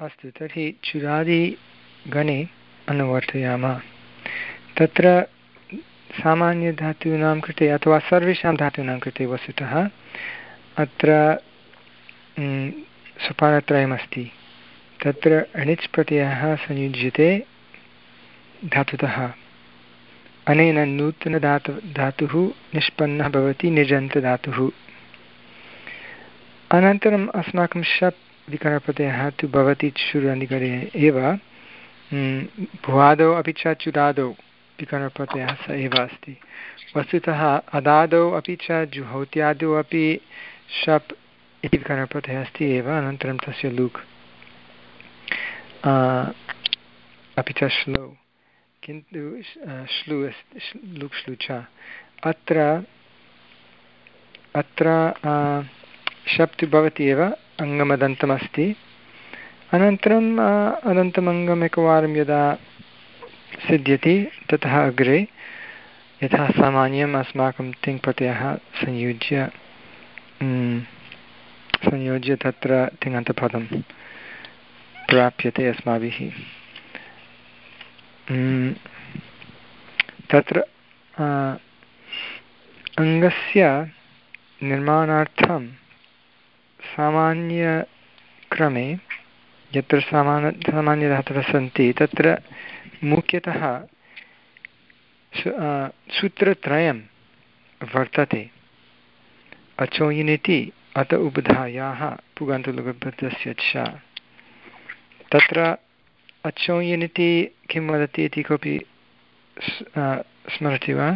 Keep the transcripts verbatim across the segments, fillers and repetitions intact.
अस्तु तर्हि चुरादिगणे अनुवर्तयामः। तत्र सामान्यधातूनां कृते अथवा सर्वेषां धातूनां कृते वस्तुतः अत्र सोपानत्रयमस्ति। तत्र अणिच् प्रत्ययः संयुज्यते धातुतः। अनेन नूतनधातु धातुः निष्पन्नः भवति निजन्तधातुः। अनन्तरम् अस्माकं शप् विकरणप्रत्ययः तु भवति चुरादिगणे एव। भुवादौ अपि च चुरादौ विकरणप्रत्ययः स एव अस्ति। वस्तुतः अदादौ अपि च जुहौत्यादौ अपि शप् इति विकरणप्रत्ययः अस्ति एव। अनन्तरं तस्य लुक् अपि च श्लौ, किन्तु श्लू अस्ति, लुक् श्लू च। अत्र अत्र शप् तु भवति एव, अङ्गमदन्तमस्ति। अनन्तरम् अदन्तमङ्गम् एकवारं यदा सिद्ध्यति ततः अग्रे यथा सामान्यम् अस्माकं तिङ् प्रत्ययः संयुज्य संयोज्य तत्र तिङन्तपदं प्राप्यते अस्माभिः। तत्र अङ्गस्य निर्माणार्थं सामान्यक्रमे यत्र सामान्य सामान्यधातवः सन्ति तत्र मुख्यतः सूत्रत्रयं वर्तते। अचोयिनिति अत उबधायाः पुगन्तलघुपदस्य च। तत्र अचोयिनिति किं वदति इति कोऽपि स्मरति वा?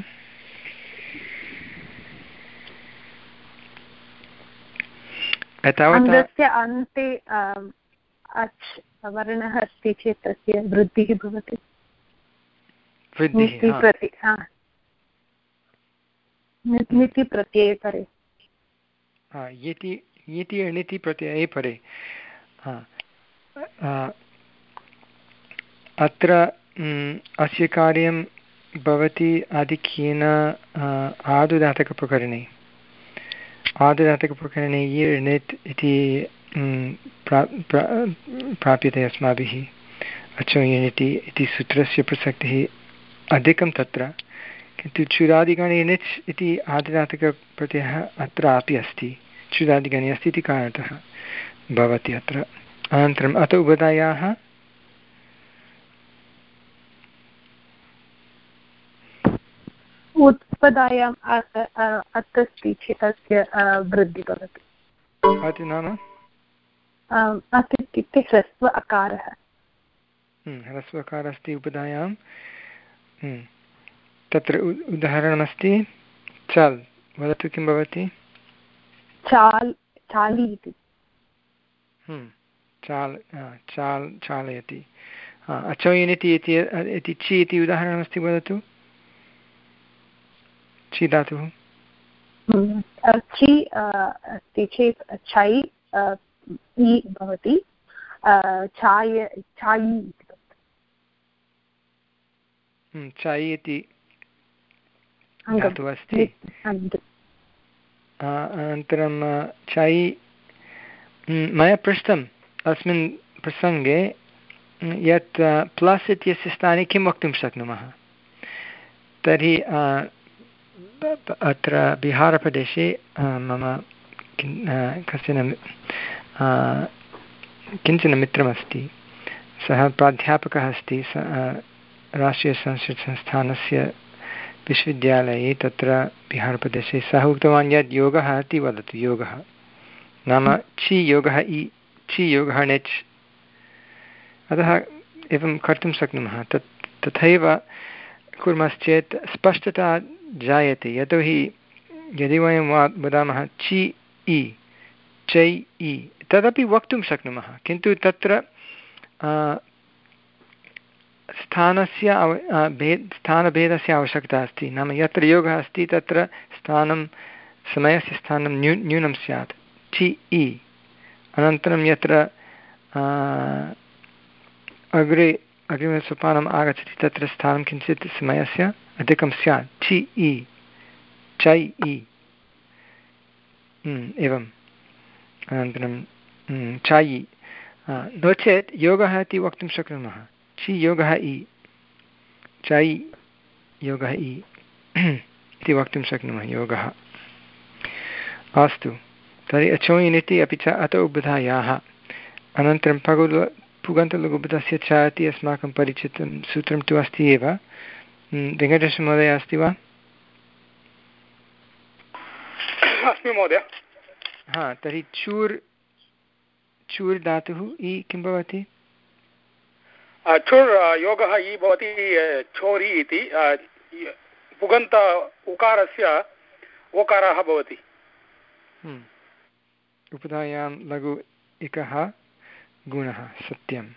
अङ्गस्य अन्ते अच् वर्णः अस्ति चेत् तस्य वृद्धिः भवति। निति प्रत्यये परे यति यति अणिति प्रत्यये परे। अत्र अस्य कार्यं भवति आधिक्येन आदुदातकप्रकरणे। आदुदातकप्रकरणे ये णित् इति प्राप्यते अस्माभिः। अचोयिनिति इति सूत्रस्य प्रसक्तिः अधिकं तत्र, किन्तु चुरादिगणे णिच् इति आदिदातकप्रत्ययः अत्रापि अस्ति, चुरादिगणे अस्ति इति कारणतः भवति अत्र। अनन्तरम् अत उभधायाः उत्पदायाम् अत् अस्ति चेत् तस्य वृद्धिः भवति। अत् नाम अत् इत्युक्ते ह्रस्व अकारः। ह्रस्व अकारः अस्ति उपधायां। तत्र उदाहरणमस्ति चाल्। वदतु किं भवति? चाल् चालि इति। चाल् चाल् चालयति। अचोयिनिति इति चि इति उदाहरणमस्ति, वदतु। चि धातुः चि अस्ति चेत् छै इ भवति। चाय चायि चायि इति धातुः अस्ति। अनन्तरं चायि मया पृष्टम् अस्मिन् प्रसङ्गे यत् प्लस् इत्यस्य स्थाने किं वक्तुं शक्नुमः तर्हि अत्र बिहारप्रदेशे मम कश्चन किञ्चन मित्रमस्ति। सः प्राध्यापकः अस्ति राष्ट्रीयसंस्कृतसंस्थानस्य विश्वविद्यालये तत्र बिहारप्रदेशे। सः उक्तवान् यत् योगः इति वदतु। योगः नाम चि योगः इ, चि योगः णिच्। अतः एवं कर्तुं शक्नुमः। तत् तथैव कुर्मश्चेत् स्पष्टता जायते। यतोहि यदि वयं वदामः चि इ चै इ तदपि वक्तुं शक्नुमः, किन्तु तत्र स्थानस्य भेद स्थानभेदस्य आवश्यकता अस्ति। नाम यत्र योगः अस्ति तत्र स्थानं समयस्य स्थानं न्यू न्यूनं स्यात्, चि इ। अनन्तरं यत्र अग्रे अग्रिमसोपानम् आगच्छति तत्र स्थानं किञ्चित् समयस्य अधिकं स्यात्, चि इ चै इ एवम्। अनन्तरं चायि नो चेत् योगः इति वक्तुं शक्नुमः छि योगः इ चै योगः इ इति वक्तुं शक्नुमः योगः। अस्तु तर्हि अचोयिन् इति अपि च अत उबधायाः अनन्तरं पगुल पुगन्तलघुबधस्य च इति अस्माकं परिचितं सूत्रं तु अस्ति एव। वेङ्कटेशमहोदय अस्ति वा? अस्मि महोदय। हा तर्हि चूर् चूर् धातुः इ किं भवति? चुर् योगः इ भवति चोरि इति पुगन्त उकारस्य ओकारः भवति। उपधायां लघु इकः गुणः सत्यं।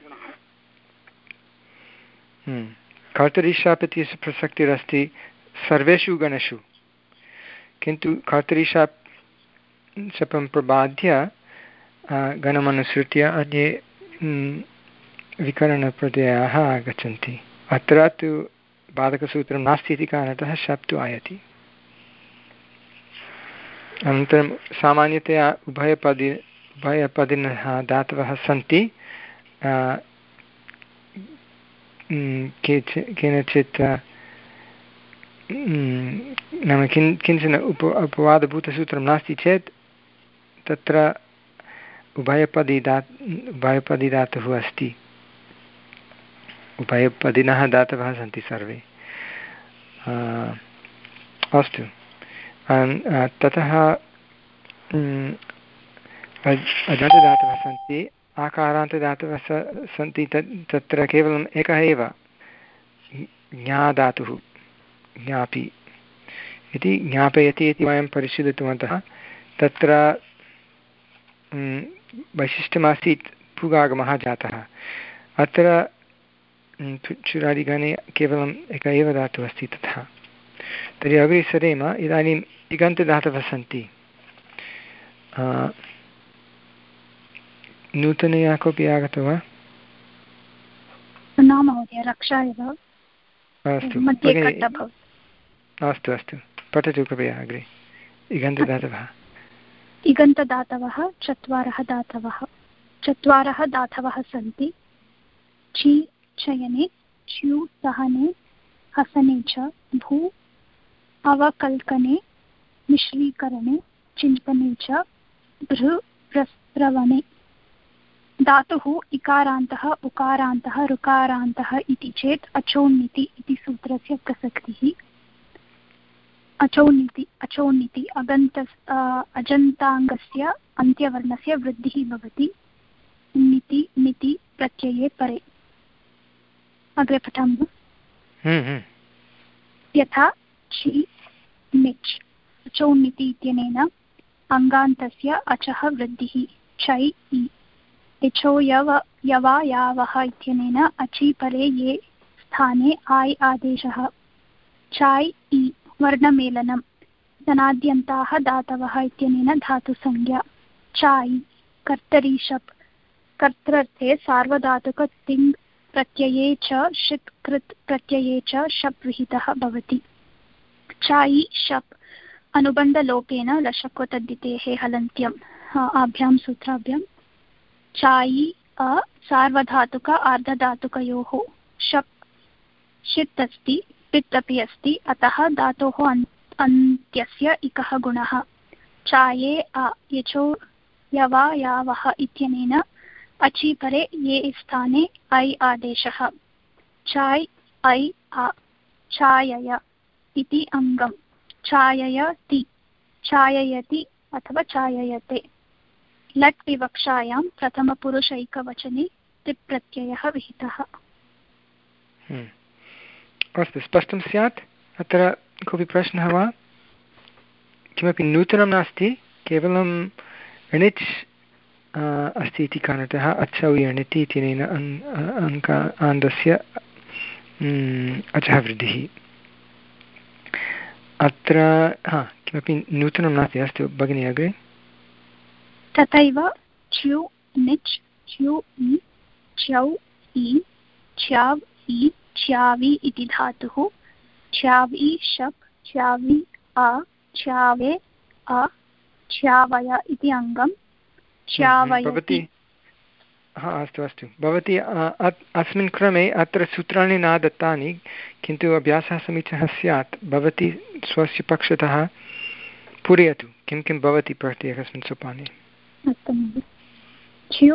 कर्तरिशाप् इत्यस्य प्रसक्तिरस्ति सर्वेषु गणेषु, किन्तु कर्तरिशाप् शपं प्रबाद्य गणमनुसृत्य अन्ये विकरणप्रत्ययाः आगच्छन्ति। अत्र तु बाधकसूत्रं नास्ति इति कारणतः शप् तु आयाति। अनन्तरं सामान्यतया उभयपदि उभयपदिनः धातवः सन्ति केच केनचित् नाम किं किञ्चन उप उपवादभूतसूत्रं नास्ति चेत् तत्र उभयपदी दा उभयपदी धातुः अस्ति, उभयपदिनः धातवः सन्ति सर्वे। अस्तु ततः अजन्तदातवः सन्ति, आकारान्तदातवः सन्ति। तत्र केवलम् एकः एव ज्ञाधातुः ज्ञापि इति ज्ञापयति इति वयं परिशीलितवन्तः। तत्र वैशिष्ट्यमासीत् पुगागमः जातः। अत्र चुरादिगणे केवलम् एकः एव धातुः अस्ति तथा। तर्हि अग्रे सरेम। इदानीम् इगन्तदातवः सन्ति। नूतनया कोऽपि आगतो वा? न महोदय, रक्षा एव। अस्तु अस्तु अस्तु पठतु कृपया अग्रे। इगन्तदातवः इगन्तदातवः चत्वारः दातवः चत्वारः दातवः सन्ति। छि चयने, च्यु सहने, हसने च, भू अवकल्कने, मिश्रीकरणे, चिन्तने च, भृ प्रस्रवणे। धातुः इकारान्तः उकारान्तः ऋकारान्तः इति चेत् अचोन्निति इति सूत्रस्य प्रसक्तिः। अचोन्निति अचोन्निति अगन्त अजन्ताङ्गस्य अन्त्यवर्णस्य वृद्धिः भवति निति निति प्रत्यये परे। अग्रे पठामः। यथा छि निच् अचोन्निति इत्यनेन अङ्गान्तस्य अचः वृद्धिः चै इ। यचो यव यवा यावः इत्यनेन अचि परे ये स्थाने आय् आदेशः चाय् इ वर्णमेलनं। धनाद्यन्ताः दातवः इत्यनेन धातुसंज्ञा चाय्। कर्तरि शप् कर्तृर्थे सार्वधातुक तिङ् प्रत्यये च षित् कृत् प्रत्यये च शप् विहितः भवति। चायि शप् अनुबन्धलोपेन लशक्वतद्धितेः हलन्त्यम् आभ्यां सूत्राभ्यां चायि अ सार्वधातुक आर्धधातुकयोः शप् षित् अस्ति पित् अपि अस्ति, अतः धातोः अन्त्यस्य इकः गुणः। चाये अ यचो यवा यावः इत्यनेन अचि परे ये स्थाने ऐ आदेशः चाय् ऐ आ चायय इति अङ्गम्। चाययति चाययति अथवा चाययते। लट् विवक्षायां प्रथमपुरुषैकवचने तिप्रत्ययः विहितः। अस्तु, स्पष्टं स्यात्। अत्र कोऽपि प्रश्नः वा? किमपि नूतनं नास्ति, केवलं णिच् अस्ति इति कारणतः अचौ यणिति इत्यनेन अङ्क आन्दस्य अचः वृद्धिः। अत्र हा किमपि नूतनं नास्ति। अस्तु भगिनी अग्रे। तथैव च्यु निच् च्यु इ च्यौ इ च्याव् इ च्यावि इति धातुः। च्यावि शप् च्यावि अ च्यावे अ च्यावय इति अङ्गम्। च्यावयति हा अस्तु अस्तु भवती अस्मिन् क्रमे अत्र सूत्राणि न दत्तानि किन्तु अभ्यासः समीचीनः स्यात् भवती स्वस्य पक्षतः पूरयतु किं किं भवति प्रत्येकस्मिन् सोपाने। अस्तु च्यु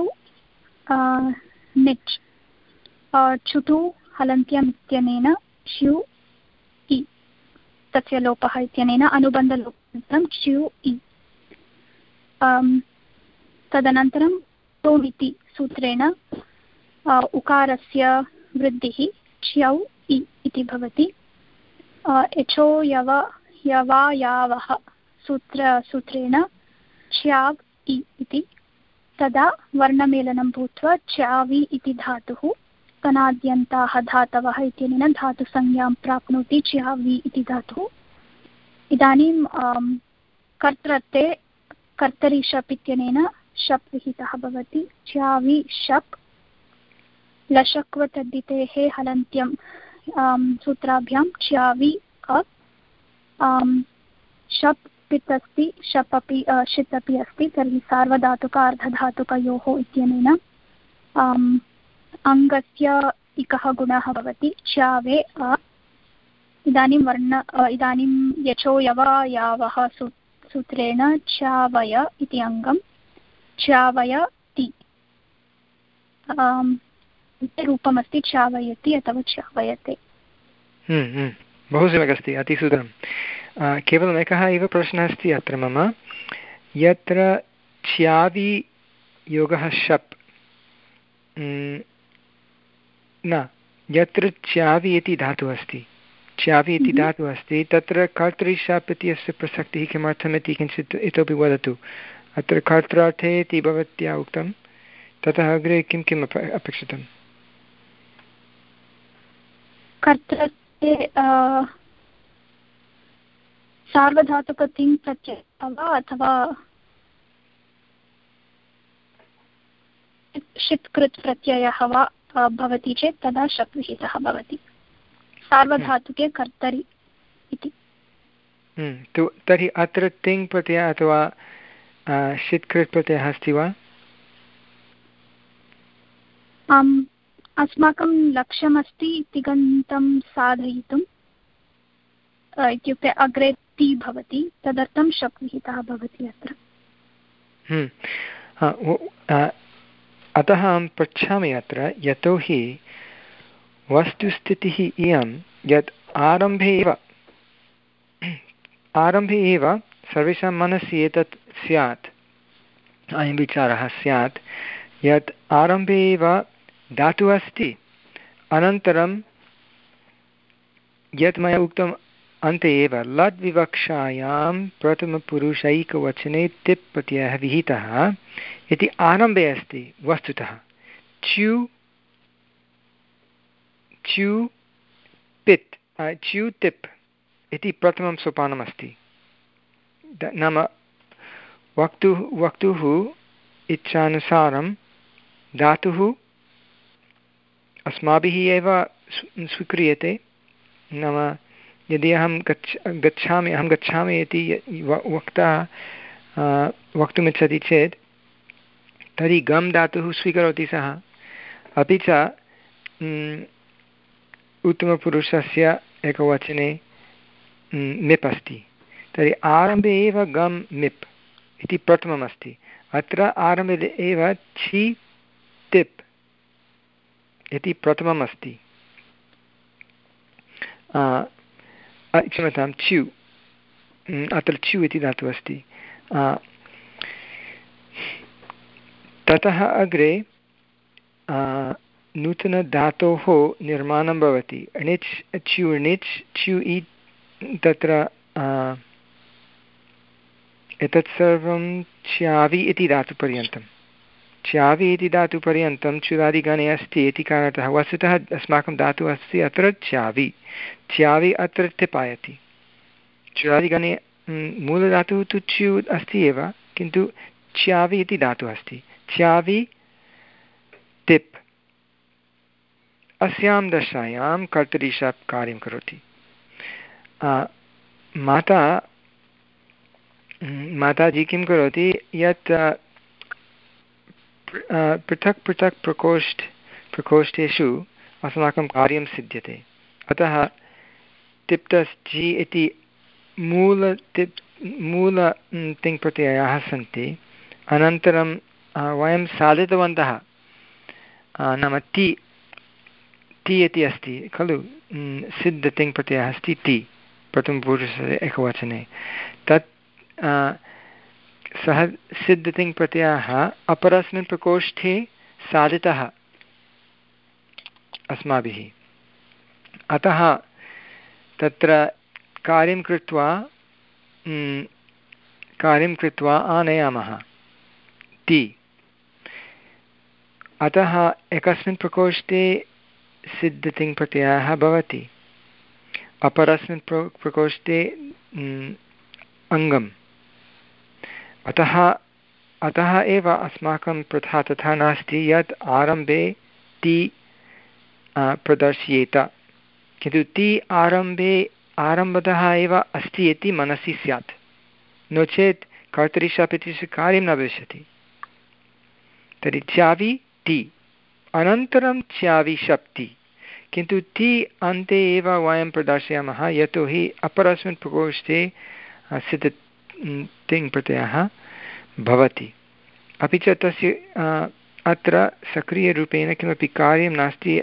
निच् चुटु हलन्त्यम् इत्यनेन च्यु इ तस्य लोपः इत्यनेन अनुबन्धलोपानन्तरं च्यु इ तदनन्तरं टोम् इति सूत्रेण उकारस्य वृद्धिः च्यौ इ इति भवति। एचो यव यवा यावः सूत्र सूत्रेण च्याव् इ इति तदा वर्णमेलनं भूत्वा च्यावि इति धातुः कनाद्यन्ताः धातवः इत्यनेन धातुसंज्ञां प्राप्नोति च्यावि इति धातुः। इदानीं कर्तृत्वे कर्तरि शप् इत्यनेन शप् विहितः भवति च्यावि शप् लशक्व तद्धितेः हलन्त्यं सूत्राभ्यां च्यावि अप् शप् पित् अस्ति शप् अपि षित् अपि अस्ति तर्हि सार्वधातुक अर्धधातुकयोः इत्यनेन अङ्गस्य इकः गुणः भवति च्यावे अ। इदानीं वर्ण इदानीं यचो यव यावः सूत्रेण च्यावय इति अङ्गं च्यावयति रूपमस्ति च्यावयति अथवा च्यावयते। बहु सम्यक् अस्ति अतिसुन्दरं। केवलम् एकः एव प्रश्नः अस्ति अत्र मम यत्र च्यावि योगः शप् न यत्र च्यावि इति धातुः अस्ति च्यावि इति धातुः अस्ति तत्र कर्तरि शप् इत्यस्य प्रसक्तिः किमर्थमिति किञ्चित् इतोपि वदतु। अत्र कर्त्रार्थे इति भवत्या उक्तं ततः अग्रे किं किम् अपेक्षितम्? कर्तृत्वे सार्वधातुकतिङ् प्रत्ययः वा अथवा षित्कृत् प्रत्ययः वा भवति चेत् तदा शप् विहितः भवति सार्वधातुके कर्तरि इति। तर्हि अत्र तिङ् प्रत्ययः अथवा षित्कृत् प्रत्ययः अस्ति वा? आम् अस्माकं लक्ष्यमस्ति तिङन्तं साधयितुम् इत्युक्ते अग्रे ति भवति तदर्थं शप् विहितः भवति अत्र। अतः अहं पृच्छामि अत्र यतोहि वस्तुस्थितिः इयं यत् आरम्भे एव आरम्भे एव सर्वेषां मनसि एतत् स्यात् अयं विचारः स्यात् यत् आरम्भे एव धातुः अस्ति अनन्तरं यत् मया उक्तम् अन्ते एव लट् विवक्षायां प्रथमपुरुषैकवचने तिप् प्रत्ययः विहितः इति आरम्भे अस्ति वस्तुतः च्यु च्यु पित् च्यु तिप् इति प्रथमं सोपानमस्ति। नाम वक्तुः वक्तुः इच्छानुसारं धातुः अस्माभिः एव स्वीक्रियते। नाम यदि अहं गच्छ गच्छामि अहं गच्छामि इति वक्ता वक्तुमिच्छति चेत् तर्हि गम् धातुः स्वीकरोति सः। अपि च उत्तमपुरुषस्य एकवचने मिप् अस्ति तर्हि आरम्भे एव गम् मिप् इति प्रथममस्ति। अत्र आरम्भे एव छि तिप् इति प्रथमम् अस्ति। क्षम्यतां च्यु अत्र च्यु इति धातुः अस्ति। ततः अग्रे नूतनधातोः निर्माणं भवति णिच् च्यु णिच् च्यु इ तत्र एतत् सर्वं च्यावि इति धातुपर्यन्तं च्यावि इति धातुपर्यन्तं चुरादिगणे अस्ति इति कारणतः वस्तुतः अस्माकं धातुः अस्ति अत्र च्यावि च्यावि अत्र तिपायति। चुरादिगणे मूलधातुः तु च्यु अस्ति एव किन्तु च्यावि इति धातुः अस्ति च्यावि तिप् अस्यां दशायां कर्तरि शप् कार्यं करोति। माता माताजी किं करोति यत् पृथक् पृथक् प्रकोष्ठ प्रकोष्ठेषु अस्माकं कार्यं सिद्ध्यते। अतः तिप्तस् जि इति मूल तिप् मूल तिङ् प्रत्ययाः सन्ति। अनन्तरं वयं साधितवन्तः नाम ति ति इति अस्ति खलु, सिद्ध तिङ् प्रत्ययः अस्ति ति प्रथमपुरुषस्य एकवचने। तत् सः सिद्ध तिङ् प्रत्ययः अपरस्मिन् प्रकोष्ठे साधितः अस्माभिः। अतः तत्र कार्यं कृत्वा कार्यं कृत्वा आनयामः ति। अतः एकस्मिन् प्रकोष्ठे सिद्धतिङ् प्रत्ययः भवति, अपरस्मिन् प्र प्रकोष्ठे अङ्गम्। अतः अतः एव अस्माकं प्रथा तथा नास्ति यत् आरम्भे ति प्रदर्श्येत, किन्तु ति आरम्भे आरम्भतः एव अस्ति इति मनसि स्यात्, नो चेत् कर्तरि शप् इत्यस्य कार्यं न भविष्यति। तर्हि च्यावि ति अनन्तरं च्यावि शप्ति, किन्तु ति अन्ते एव वयं प्रदर्शयामः यतोहि अपरस्मिन् प्रकोष्ठे सिद्ध तिङ् प्रत्ययः भवति। अपि च तस्य अत्र सक्रियरूपेण किमपि कार्यं नास्ति,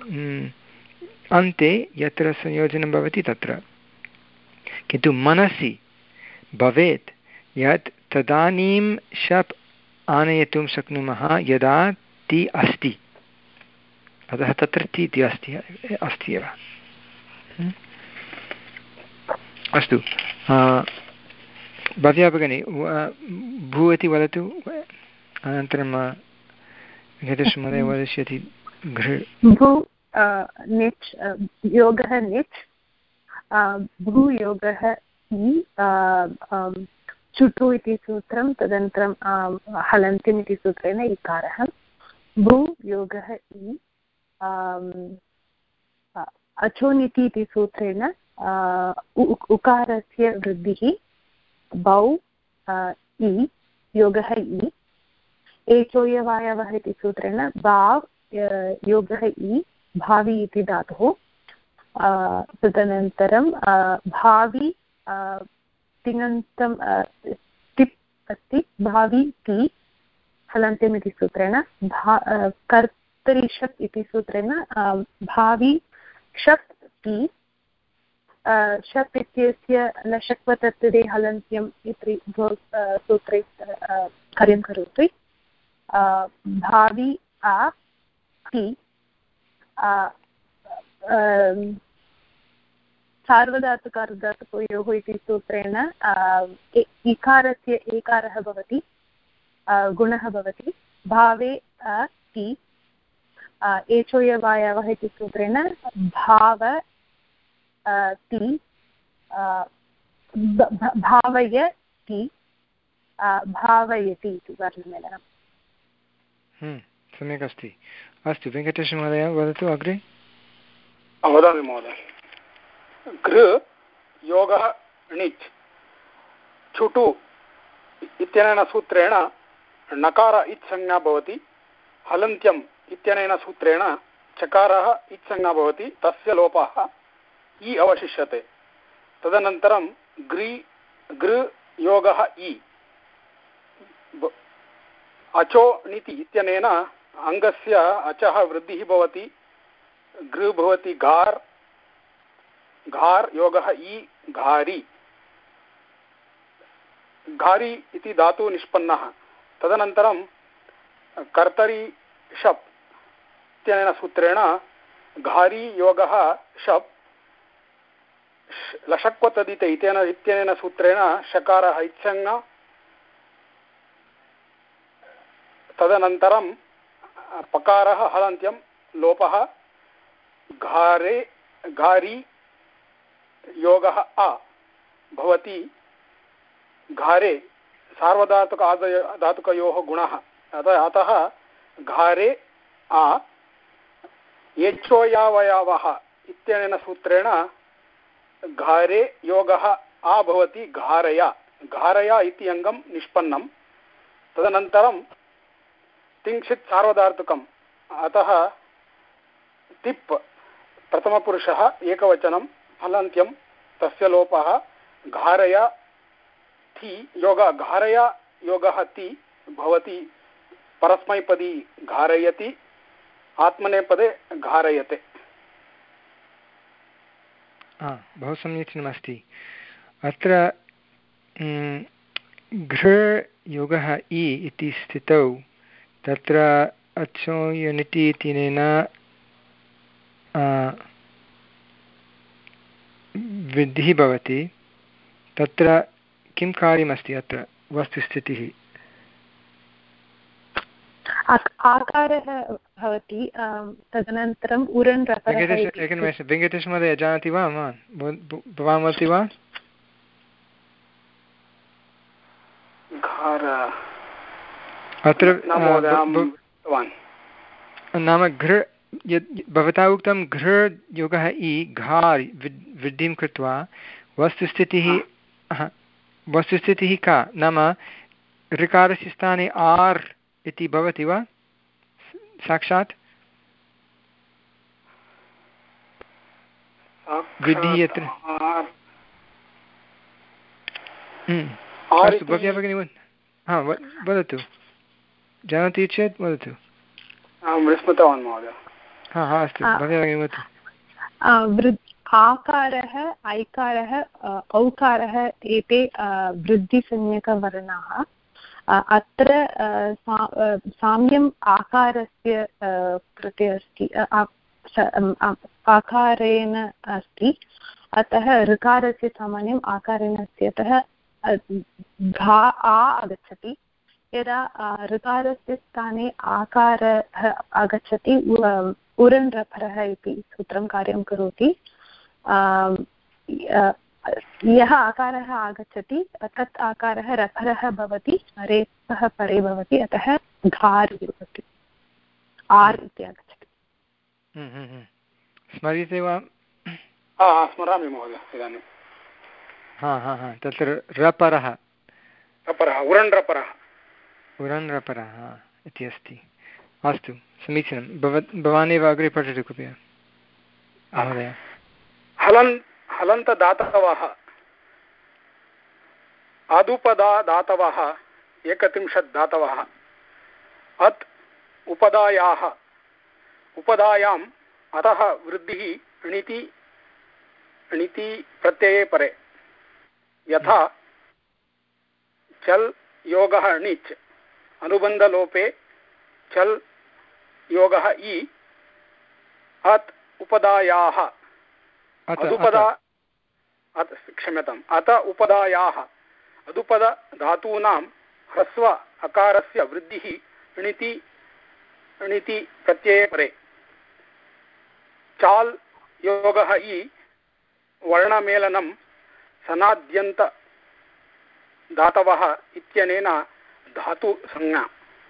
अन्ते यत्र संयोजनं भवति तत्र, किन्तु मनसि भवेत् यत् तदानीं शप् आनयितुं शक्नुमः यदा ति अस्ति। अतः तत्र ति इति अस्ति अस्ति एव। अस्तु, भव्या भगिनी भू इति वदतु, अनन्तरं वेङ्कटेशमहोदय वदिष्यति। भू निच् योगः निच्, भूयोगः इ, चुटु इति सूत्रं, तदनन्तरं हलन्त्यम् इति सूत्रेण इकारः। भूयोगः इ, अचोनिति इति सूत्रेण उकारस्य वृद्धिः, बौ इ योगः इ, एचोयवायवः इति सूत्रेण भाव् योगः इ, भावि इति धातुः। तदनन्तरं भावि तिङन्तं तिप् अस्ति, भावि ति, हलन्त्यम् इति सूत्रेण भा कर्तरि शप् इति सूत्रेण भावि शप् ति, शप् इत्यस्य लशक्वतत्तुदे हलन्त्यम् इति सूत्रे कार्यं करोति। भावि आ ति, सार्वधातुकार्धधातुकयोः इति सूत्रेण इकारस्य एकारः भवति, गुणः भवति। भावे अ ति, एचोयवायवः इति सूत्रेण भाव ति, भावय ति, भावयति इति वर्णमेलनम्। सम्यक् अस्ति। अस्तु, वेङ्कटेशमहोदय वदतु अग्रे। वदामि महोदय। गृ योगः णिच् छुटु इत्यनेन सूत्रेण नकार इत्संज्ञा भवति, हलन्त्यम् इत्यनेन सूत्रेण चकारः इत्संज्ञा भवति, तस्य लोपः इ अवशिष्यते। तदनन्तरं ग्री गृ योगः इ, अचो णिति इत्यनेन अङ्गस्य अचः वृद्धिः भवति, गृ भवति घार्, घार् योगः इ, घारी, घारी इति धातु निष्पन्नः। तदनन्तरं कर्तरि शप् इत्यनेन सूत्रेण घारी योगः शप्, लशक्वतदिते इत्यनेन सूत्रेण शकारः इत्संज्ञा। तदनन्तरं पकारः हलन्त्यं, लोपः घारे घारी योगः आ भवति, घारे सार्वधातुक आदय धातुकयोः गुणः, अतः अतः घारे आ। एचोयावयवः इत्यनेन सूत्रेण घारे योगः आ भवति, घारया, घारया इति अङ्गं निष्पन्नं। तदनन्तरं तिङ्क्षित् सार्वधातुकम् अतः तिप् प्रथमपुरुषः एकवचनं हलन्त्यं तस्य लोपः घारय थि योग घारय योगः ति भवति परस्मैपदी घारयति आत्मनेपदे घारयते। बहु समीचीनमस्ति। अत्र घृ योगः इ इति स्थितौ तत्र अचो युनिटि इत्यनेन वृद्धिः भवति। तत्र किं कार्यमस्ति अत्र वस्तुस्थितिः? आकारः भवति तदनन्तरम् उरन् एकनिमेषं वेङ्कटेशमहोदय जानाति वा? भवान् वदति वा? अत्र नाम घृ यद् भवता उक्तं घृ योगः इ घार् वृद्धिं कृत्वा वस्तुस्थितिः वस्तुस्थितिः का? नाम ऋकारस्य स्थाने आर् इति भवति वा साक्षात्? वृद्धिः यत्र अस्तु भव्या भगिनी हा वदतु, जानाति चेत् वदतु। विस्मृतवान् महोदय। हा हा अस्तु भव्या भगिनी वदतु। आकारः ऐकारः औकारः एते वृद्धिसंज्ञकवर्णाः। अत्र साम्यम् आकारस्य कृते अस्ति, आकारेण अस्ति, अतः ऋकारस्य सामान्यम् आकारेण अस्ति, अतः घा आ आगच्छति। यदा ऋकारस्य स्थाने आकारः आगच्छति उरन् रफरः इति सूत्रं कार्यं करोति। यः आकारः आगच्छति तत् आकारः रफरः भवति, रेफः परे भवति, अतः घार् भवति, आर् इति आगच्छति। स्मर्यते वा? स्मरामि महोदय इदानीं। हा हा हा तत्र रपरः रपरः उरन् रपरः उरन् रपरः इति अस्ति। अस्तु समीचीनं। भव भवानेव अग्रे पठतु कृपया महोदय। हलन् हलन्तदातवः आदुपदा दातवः एकत्रिंशत् दातवः अत् उपदायाः उपदायाम् अतः वृद्धिः णिति णिति प्रत्यये परे यथा चल् योगः णिच् अनुबन्धलोपे चल् योगः इ अत् उपदायाः अदुपदा क्षम्यताम् अत उपदायाः अदुपद धातूनां ह्रस्व अकारस्य वृद्धिः णिति णिति प्रत्यये परे चाल् योगः इ वर्णमेलनं सनाद्यन्त धातवः इत्यनेन धातु संज्ञा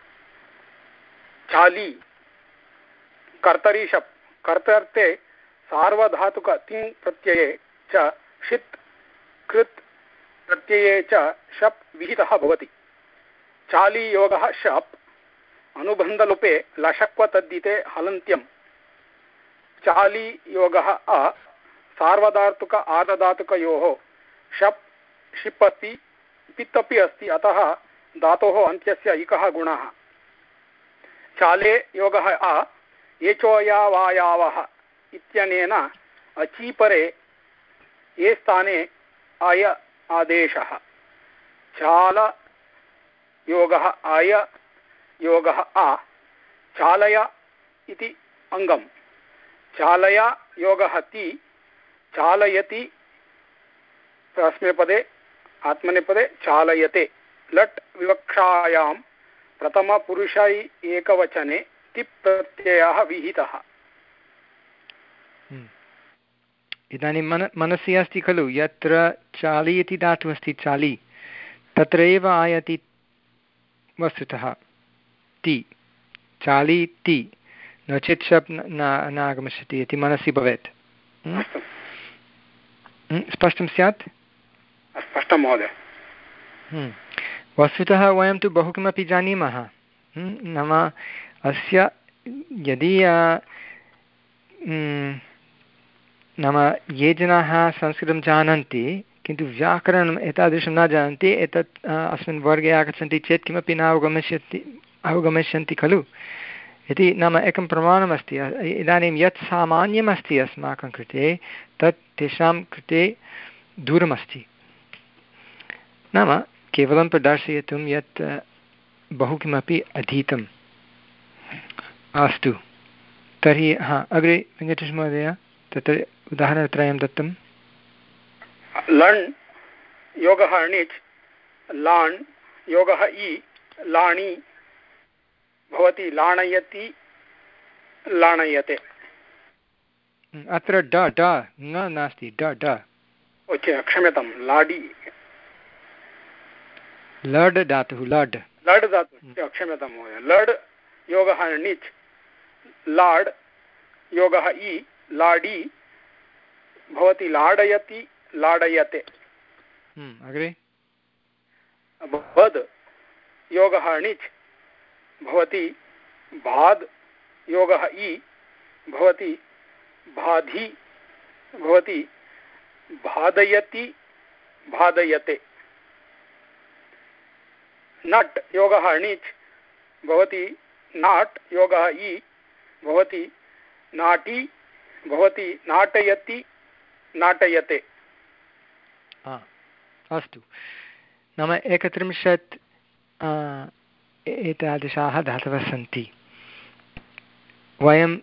चाली कर्तरी शप् कर्तर्थे सार्वधातुक तिङ् प्रत्यये च षित् कृत् प्रत्यये च शप् विहितः भवति। चाली योगः शप् अनुबन्धलुपे लशक्व तद्धिते हलन्त्यं चाली योगः अ सार्वधातुक आर्धधातुकयोः शप् षिप् अस्ति पित् अपि अस्ति, अतः धातोः अन्त्यस्य इकः गुणः। चाले योगः अ एचोयावायावः इत्यनेन अचीपरे ये स्थाने अय आदेशः। चाल योगः अय योगः आ चालय इति अङ्गम्। चालय योगः ति चालयति प्रथमपदे आत्मनेपदे चालयते लट् विवक्षायां प्रथमपुरुषै एकवचने तिप् प्रत्ययः विहितः। इदानीं मन मनसि अस्ति खलु यत्र चालि इति धातुः अस्ति चालि तत्रैव आयाति वस्तुतः ति चालि ति, नो चेत् शप् न आगमिष्यति इति मनसि भवेत्। स्पष्टं स्यात्? स्पष्टं महोदय। वस्तुतः वयं तु बहु किमपि जानीमः, नाम अस्य यदि नाम ये जनाः संस्कृतं जानन्ति किन्तु व्याकरणम् एतादृशं न जानन्ति एतत् अस्मिन् वर्गे आगच्छन्ति चेत् किमपि न अवगमिष्यति अवगमिष्यन्ति खलु इति नाम एकं प्रमाणमस्ति। इदानीं यत् सामान्यमस्ति अस्माकं कृते तत् तेषां कृते दूरमस्ति। नाम केवलं प्रदर्शयितुं यत् बहु किमपि अधीतम्। अस्तु तर्हि हा अग्रे वेङ्कटेशमहोदय तत्र उदाहरणत्रयं दत्तं। लण् योगः णिच् लाण् योगः इ लाणि भवति लाणयति लाणयते। अत्र ड ड न नास्ति ड ड ओके क्षम्यतां लाडि लड् धातुः लड् लड् धातुः क्षम्यतां महोदय लड् योगः णिच् लाड् योगः इ लाडि भवति लाडयति लाडयते। अग्रे बद् योगः णिच् भवति भाद् योगः इ भवति भाधि भवति भादयति भादयते। नट् योगः णिच् भवति नाट् योगः इ भवति नाटी भवति नाटयति नाटयते। अस्तु नाम एकत्रिंशत् एतादृशाः धातवः सन्ति। वयं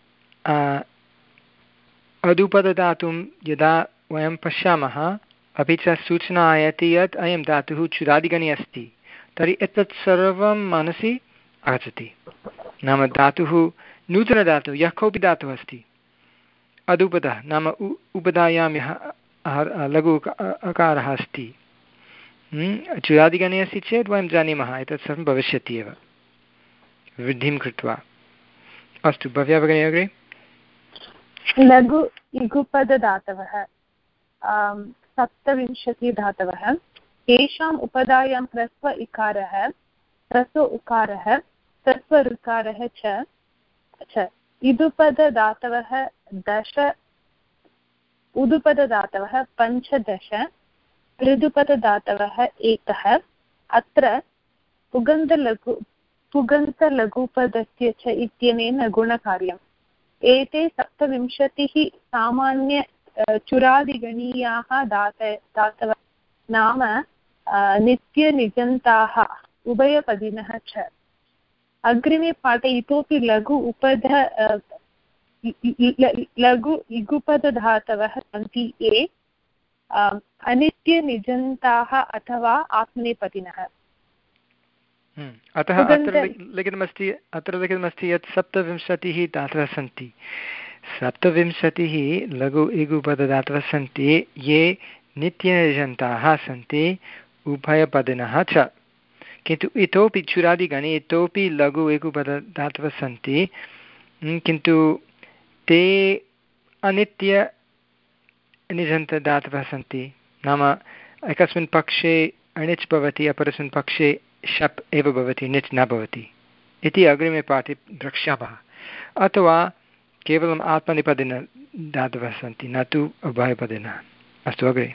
अदुपदधातुं यदा वयं पश्यामः अपि च सूचना आयाति यत् अयं धातुः चुरादिगणे अस्ति तर्हि एतत् सर्वं मनसि आगच्छति। नाम धातुः नूतनधातुः यः कोऽपि धातुः अस्ति अदुपदः नाम उ उपधायां यः लघु अकारः अस्ति चुरादिगणे अस्ति चेत् वयं जानीमः एतत् सर्वं भविष्यति एव वृद्धिं कृत्वा। अस्तु भव्या भगिनी अग्रे। लघु इगुपदधातवः सप्तविंशतिधातवः तेषाम् उपधायां ह्रस्व इकारः ह्रस्व उकारः ह्रस्व ऋकारः च च इदुपदधातवः दश उदुपदधातवः पञ्चदश ऋदुपदधातवः एकः। अत्र पुगन्तलघु पुगन्तलघुपदस्य च इत्यनेन गुणकार्यम्। एते सप्तविंशतिः सामान्य चुरादिगणीयाः धात धातवः नाम नित्यनिजन्ताः उभयपदिनः च। अग्रिमे पाठे इतोपि लघु उपध लघु इगुपदधातवः सन्ति ये अनित्यनिजन्ताः अथवा आत्मनेपदिनः। अतः अत्र लिखितमस्ति अत्र लिखितमस्ति यत् सप्तविंशतिः धातवः सन्ति। सप्तविंशतिः लघु इगुपदधातवः सन्ति ये नित्यनिजन्ताः सन्ति उभयपदिनः च। किन्तु इतोपि चुरादिगणे इतोपि लघु इगुपदधातवः सन्ति किन्तु ते अनित्य निजन्तदातवः सन्ति। नाम एकस्मिन् पक्षे अणिच् भवति अपरस्मिन् पक्षे शप् एव भवति निच् न भवति इति अग्रिमे पाठे द्रक्ष्यामः। अथवा केवलम् आत्मनेपदिनः धातवः सन्ति न तु उभयपदिनः। अस्तु अग्रे।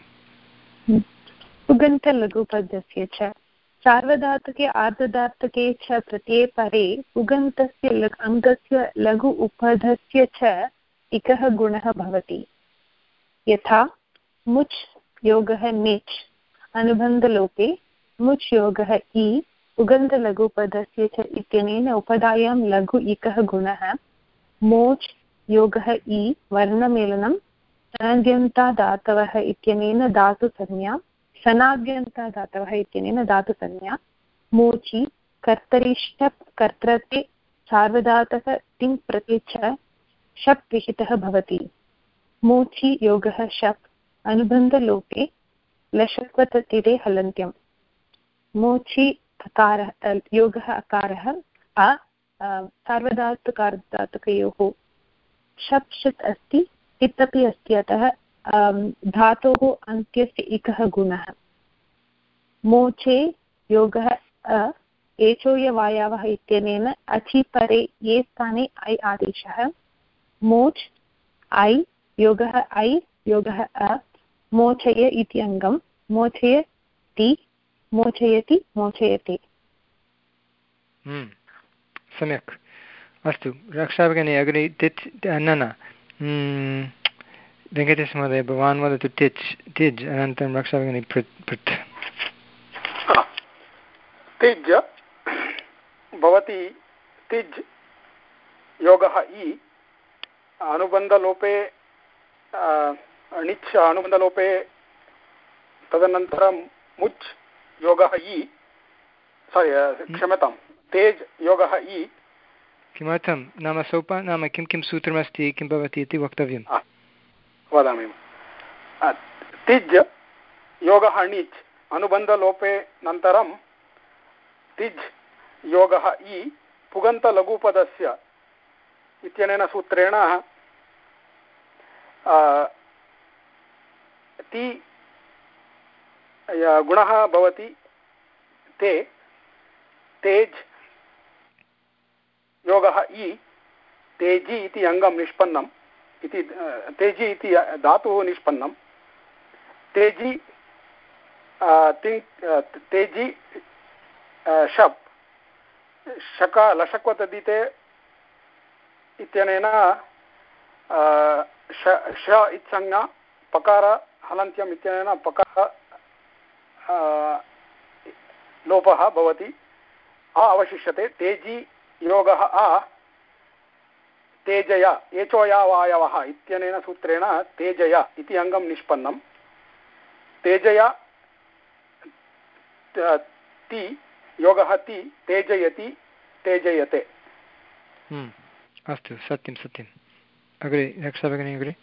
उगन्तलघुपदस्य च सार्वधातुके आर्धधातुके च प्रत्यये परे उगन्तस्य अङ्गस्य लघु उपधस्य च इकः गुणः भवति। यथा मुच् योगः निच् अनुबन्धलोपे मुच् योगः इ उगन्तलघुपदस्य च इत्यनेन उपधायां लघु इकः गुणः। मोच् योगः इ वर्णमेलनं सनाद्यन्तादातवः इत्यनेन धातुसंज्ञा सनाद्यन्ता धातवः इत्यनेन धातुसंज्ञा। मोचि कर्तरि शप् कर्तृते सार्वधातुक तिङ् प्रति च शप् विहितः भवति। मोचि योगः शप् अनुबन्धलोपे लशत्वततिरे हलन्त्यम्। मोचि अकारः योगः अकारः अ सार्वधातुकार्धधातुकयोः शप् षित् अस्ति इत्यपि अस्ति अतः धातोः अन्त्यस्य इकः गुणः। मोचे योगः अ एचोयवायावः इत्यनेन अचि परे ये स्थाने ऐ आदेशः मोच् ऐ योगः ऐ योगः अ मोचय इति अङ्गं मोचयति मोचयति मोचयति। सम्यक् अस्तु रक्षाभगिनी अग्रे तिच् न न वेङ्कटेशमहोदय भवान् वदतु तिच् तिज् अनन्तरं रक्षाभगिनी पृथ् पृथ् तिज् भवति तिज् योगः इ अनुबन्धलोपे णिच् अनुबन्धलोपे तदनन्तरं मुच् योगः इ सारि क्षम्यतां तेज् योगः इ। किमर्थं नाम सोपा नाम किं किं सूत्रमस्ति किं भवति इति वक्तव्यं वदामि। तिज् योगः णिच् अनुबन्धलोपे नन्तरं तिज् योगः इ पुगन्तलघुपदस्य इत्यनेन सूत्रेण ति गुणः भवति ते तेज् योगः इ तेजि इति अङ्गं निष्पन्नम् इति तेजि इति धातुः निष्पन्नं तेजि तेजि शप् शक लशक्वतदिते इत्यनेन श श इत्संज्ञा पकार हलन्त्यम् इत्यनेन पकार लोपः भवति आ अवशिष्यते तेजि योगः आ तेजय एचोयावायवः इत्यनेन सूत्रेण तेजय इति अङ्गं निष्पन्नं तेजय ति योगः ति तेजयति तेजयते। अस्तु सत्यं सत्यम् अग्रे रक्षाभगिनी अग्रे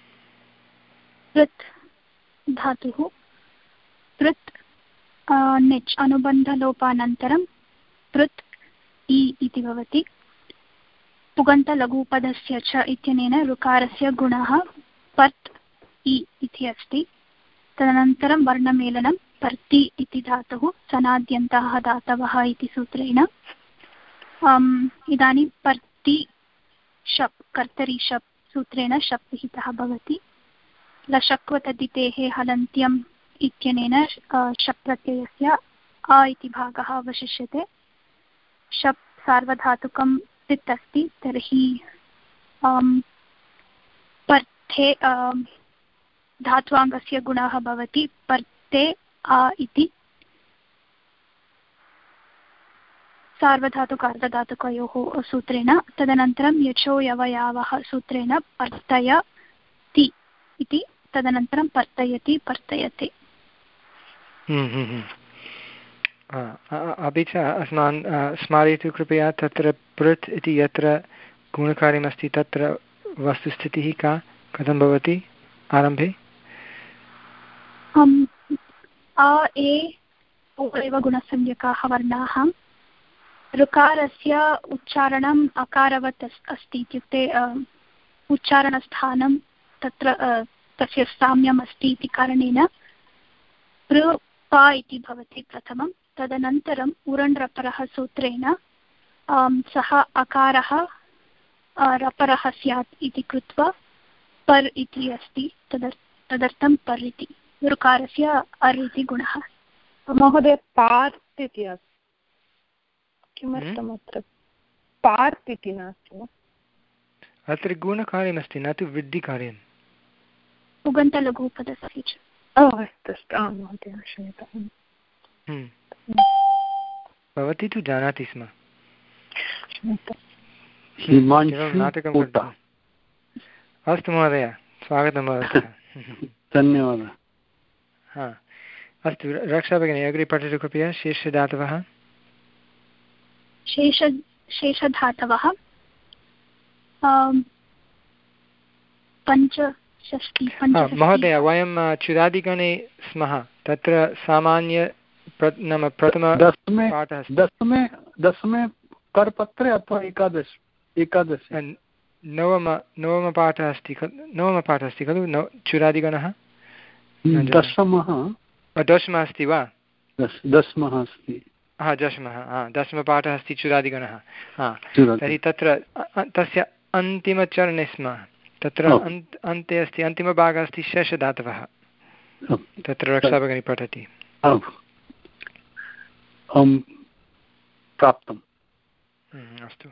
पृथ् धातुः पृथ् निच् अनुबन्धलोपानन्तरं पृथ् इ इति भवति पुगन्तलघुपदस्य च इत्यनेन ऋकारस्य गुणः पर्त् इ इति अस्ति। तदनन्तरं वर्णमेलनं पर्ति इति धातुः सनाद्यन्ताः धातवः इति सूत्रेण इदानीं पर्ति शप् कर्तरि शप् सूत्रेण शप् विहितः भवति। लशक्वतदितेः हलन्त्यम् इत्यनेन शप् प्रत्ययस्य अ इति भागः अवशिष्यते। शप् सार्वधातुकं तित् अस्ति तर्हि पर्थे धात्वाङ्गस्य गुणः भवति पर्ते आ इति सार्वधातुकार्धधातुकयोः सूत्रेण। तदनन्तरं यचो यवयावः सूत्रेण पर्तयति इति तदनन्तरं पर्तयति पर्तयते। अपि च अस्मान् स्मारयतु कृपया तत्र पृथ् इति यत्र गुणकार्यमस्ति तत्र वस्तुस्थितिः का कथं भवति आरम्भे अ ए ओ एव गुणसंज्ञकाः वर्णाः ऋकारस्य उच्चारणम् अकारवत् अस्ति इत्युक्ते उच्चारणस्थानं तत्र तस्य साम्यम् अस्ति इति कारणेन पृ प इति भवति प्रथमं। तदनन्तरम् उरण् रपरः सूत्रेण सः अकारः रपरः स्यात् इति कृत्वा पर् इति अस्ति तदर् तदर्थं पर् इति ऋकारस्य अर् इति गुणः। महोदय पार्त् इति अस्ति किमर्थम् अत्र पार्त् इति नास्ति वा? अत्र गुणकार्यमस्ति न तु वृद्धिकार्यं उगन्तलघुपदस्य च। अस्तु अस्तु आं महोदय क्षम्यताम्। भवती तु जानाति स्म नाटकं कृत्वा। अस्तु महोदय स्वागतं भवतः धन्यवादः। हा अस्तु रक्षा भगिनी अग्रे पठतु कृपया शेषधातवः शेष शेषधातवः पञ्चषष्टि महोदय वयं चुरादिगणे स्मः तत्र सामान्य नाम प्रथम दशमे दशमे दशमे करपत्रे अथवा एकादश एकादश नवम नवमपाठः अस्ति खलु नवमपाठः अस्ति खलु नव चुरादिगणः दशमः दशमः अस्ति वा दशमः अस्ति हा दशमः हा दशमपाठः अस्ति चुरादिगणः हा तर्हि तत्र तस्य अन्तिमचरणे स्म तत्र अन्त अन्ते अस्ति अन्तिमभागः अस्ति शेषधातवः तत्र रक्षाभगिनी पठति प्राप्तम् अस्तु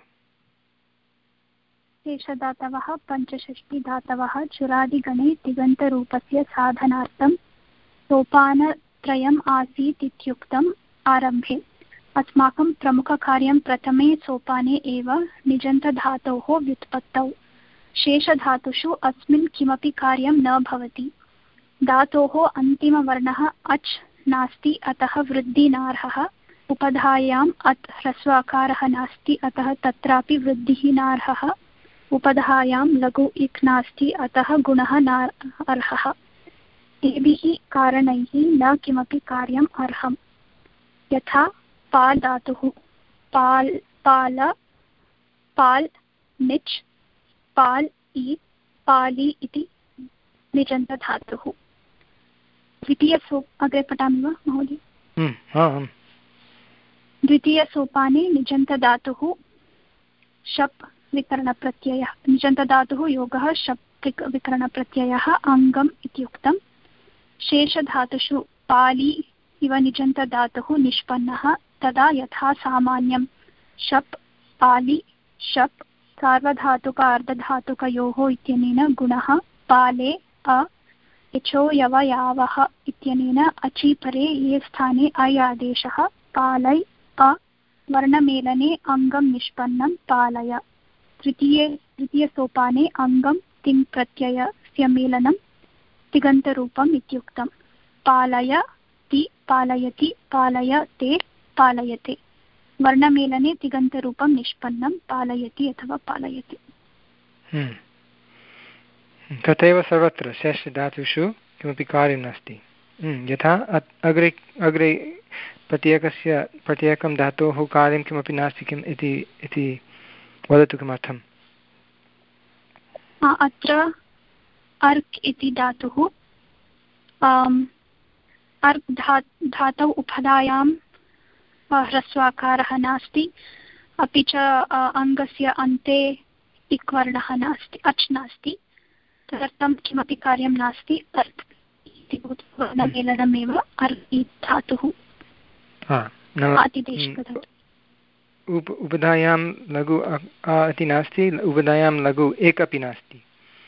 शेषधातवः पञ्चषष्टिधातवः चुरादिगणे तिङन्तरूपस्य साधनार्थं सोपानत्रयम् आसीत् इत्युक्तम् आरम्भे अस्माकं प्रमुखकार्यं प्रथमे सोपाने एव निजन्तधातोः व्युत्पत्तौ शेषधातुषु अस्मिन् किमपि कार्यं न भवति धातोः अन्तिमवर्णः अच् नास्ति अतः वृद्धिनार्हः उपधायाम् अत् ह्रस्वाकारः नास्ति अतः तत्रापि वृद्धिः नार्हः उपधायां लघु इक् नास्ति अतः गुणः नार्हः एभिः कारणैः न किमपि कार्यम् अर्हम् यथा पाल् धातुः पाल् पाल पाल् निच् पाल् इ पालि इति निजन्तधातुः द्वितीयसो अग्रे पठामि वा महोदय द्वितीयसोपाने निजन्तधातुः शप् विकरणप्रत्ययः निजन्तधातुः योगः शप् विकरणप्रत्ययः अङ्गम् इत्युक्तं शेषधातुषु पालि इव निजन्तधातुः निष्पन्नः तदा यथा सामान्यं शप् पालि शप् सार्वधातुक अर्धधातुकयोः इत्यनेन गुणः पाले अ यचो यवयावः इत्यनेन अचि परे ये स्थाने अय् आदेशः पालै अ वर्णमेलने अङ्गं निष्पन्नं पालय तृतीये तृतीयसोपाने अङ्गं तिङ् प्रत्ययस्य मेलनं तिङन्तरूपम् इत्युक्तं पालय ति पालयति पालयते पालयते वर्णमेलने तिङन्तरूपं निष्पन्नं पालयति अथवा पालयति तथैव सर्वत्र शेषधातुषु किमपि कार्यं नास्ति यथा अग्रे अग्रे प्रत्येकस्य प्रत्येकं धातोः कार्यं किमपि नास्ति किम् इति इति वदतु किमर्थम् अत्र अर्क् इति धातुः अर्क् धा धातौ उपधायां ह्रस्वाकारः नास्ति अपि च अङ्गस्य अन्ते इक् वर्णः नास्ति अच् नास्ति तदर्थं किमपि कार्यं नास्ति अर्क् इति वर्णमेलनमेव अर्क् धातुः उप उपधायां लघु अ इति नास्ति उपधायां लघु एक अपि नास्ति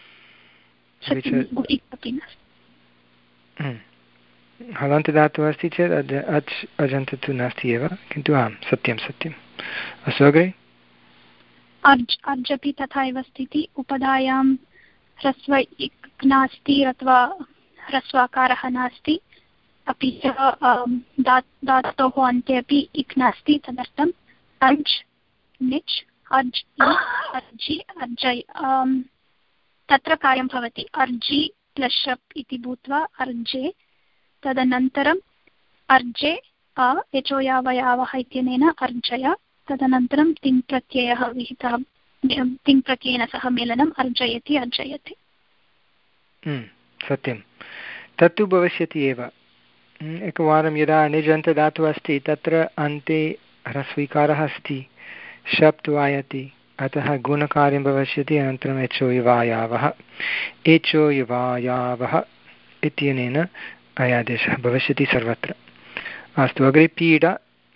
हलन्तधातुः अस्ति चेत् अद्य अच् अजन्त तु नास्ति एव किन्तु आं सत्यं सत्यम् अस्तु अग्रे अर्ज् अर्ज् अपि तथा एव स्थितिः उपधायां ह्रस्व इक् नास्ति अथवा ह्रस्वाकारः नास्ति अपि च धातोः अन्ते अपि इक् नास्ति तदर्थम् अर्ज् निच् अर्ज् अर्जि अर्जय् तत्र कार्यं भवति अर्जि प्लस् शप् इति भूत्वा अर्जे तदनन्तरम् अर्जे अ यचो यावयावः इत्यनेन अर्जय तदनन्तरं तिङ् प्रत्ययः विहितः तिङ् प्रत्ययेन सह मेलनम् अर्जयति अर्जयति सत्यं तत्तु भविष्यति एव एकवारं यदा निजन्तधातुः अस्ति तत्र अन्ते ह्रस्वीकारः अस्ति शप् तु आयाति अतः गुणकार्यं भविष्यति अनन्तरम् एचो युवायावः एचो युवायावः इत्यनेन अयादेशः भविष्यति सर्वत्र अस्तु अग्रे पीडा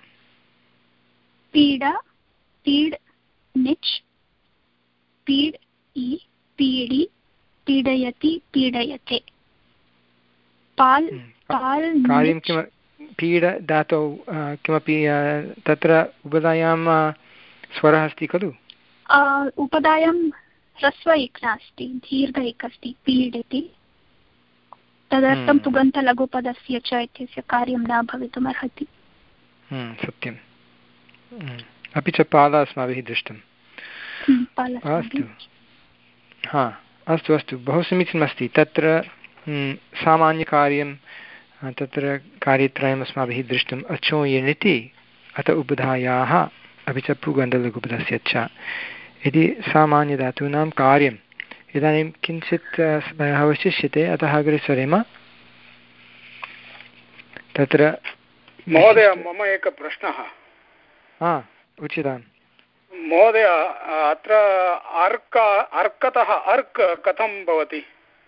पीडा पीड् निच् पीड् इ पीडि पीडयति पीडयते पाल् पाल् कार्यं किम पीड धातौ किमपि तत्र उपधायां स्वरः अस्ति खलु उपधायां ह्रस्व इक् नास्ति दीर्घ इक् अस्ति पीड् इति तदर्थं पुगन्तलघुपदस्य च इत्यस्य कार्यं न भवितुम् अर्हति सत्यम् अपि च पाला अस्माभिः दृष्टम् अस्तु हा अस्तु अस्तु बहु समीचीनमस्ति तत्र सामान्यकार्यं तत्र कार्यत्रयम् अस्माभिः दृष्टम् अचो यणिति अथ उपधायाः अपि च पुगन्तलघुपदस्य च इति सामान्यधातूनां कार्यम् इदानीं किञ्चित् समयः अवशिष्यते अतः अग्रे सरेम तत्र महोदय मम एकः प्रश्नः। हा उच्यताम्। महोदय अत्र अर्क अर्कतः अर्क् कथं भवति?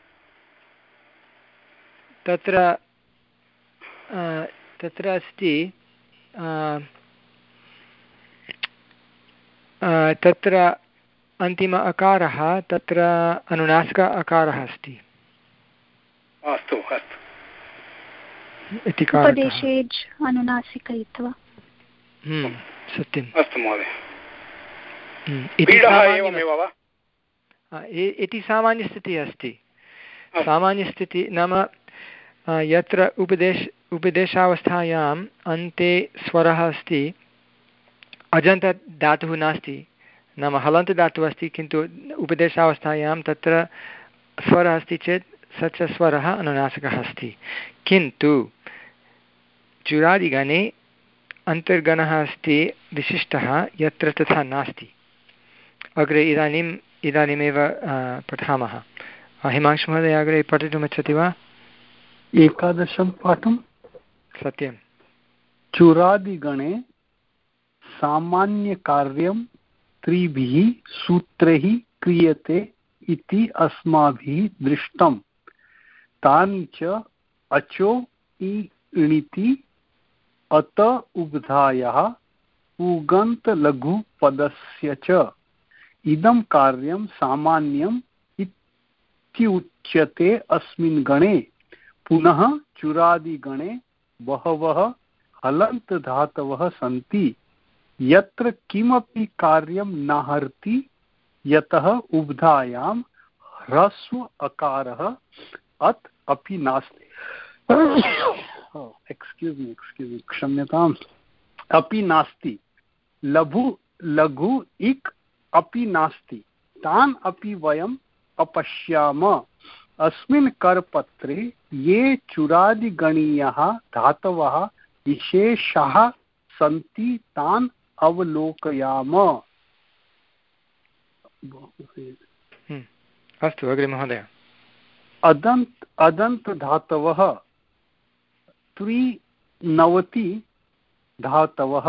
तत्र तत्र अस्ति तत्र अन्तिम अकारः तत्र अनुनासिक अकारः अस्ति। अस्तु अस्तु इति उपदेशे अनुनासिकयित्वा सत्यम्। अस्तु महोदय। एवमेव वा? इति सामान्यस्थितिः अस्ति। सामान्यस्थितिः नाम यत्र उपदेश उपदेशावस्थायाम् अन्ते स्वरः अस्ति, अजन्तधातुः नास्ति, नाम हलन्तधातुः अस्ति, किन्तु उपदेशावस्थायां तत्र स्वरः अस्ति चेत् स च स्वरः अनुनासिकः अस्ति। किन्तु चुरादिगणे अन्तर्गणः अस्ति विशिष्टः, यत्र तथा नास्ति। अग्रे इदानीम् इदानीमेव पठामः। हिमांशु महोदय अग्रे पठितुमिच्छति वा? एकादशं पाठं। सत्यं। चुरादिगणे सामान्यकार्यं त्रिभिः सूत्रैः क्रियते इति अस्माभिः दृष्टम्। तानि च अचो इणिति अत उब्धायाः उगन्तलघुपदस्य च इदं कार्यं सामान्यम् इत्युच्यते अस्मिन् गणे। पुनः चुरादिगणे बहवः हलन्तधातवः सन्ति यत्र किमपि कार्यं न हरति, यतः उब्धायां ह्रस्व अकारः अत् अपि नास्ति। एक्स्क्यूज़ मी एक्स्क्यूज़ मी क्षम्यताम्। अपि नास्ति। लघु लघु इक् अपि नास्ति। तान् अपि वयम् अपश्याम। अस्मिन् करपत्रे ये चुरादिगणीयाः धातवः विशेषाः सन्ति तान् अवलोकयाम। अस्तु अग्रे महोदय। अदन्त अदन्तधातवः त्रिनवति धातवः।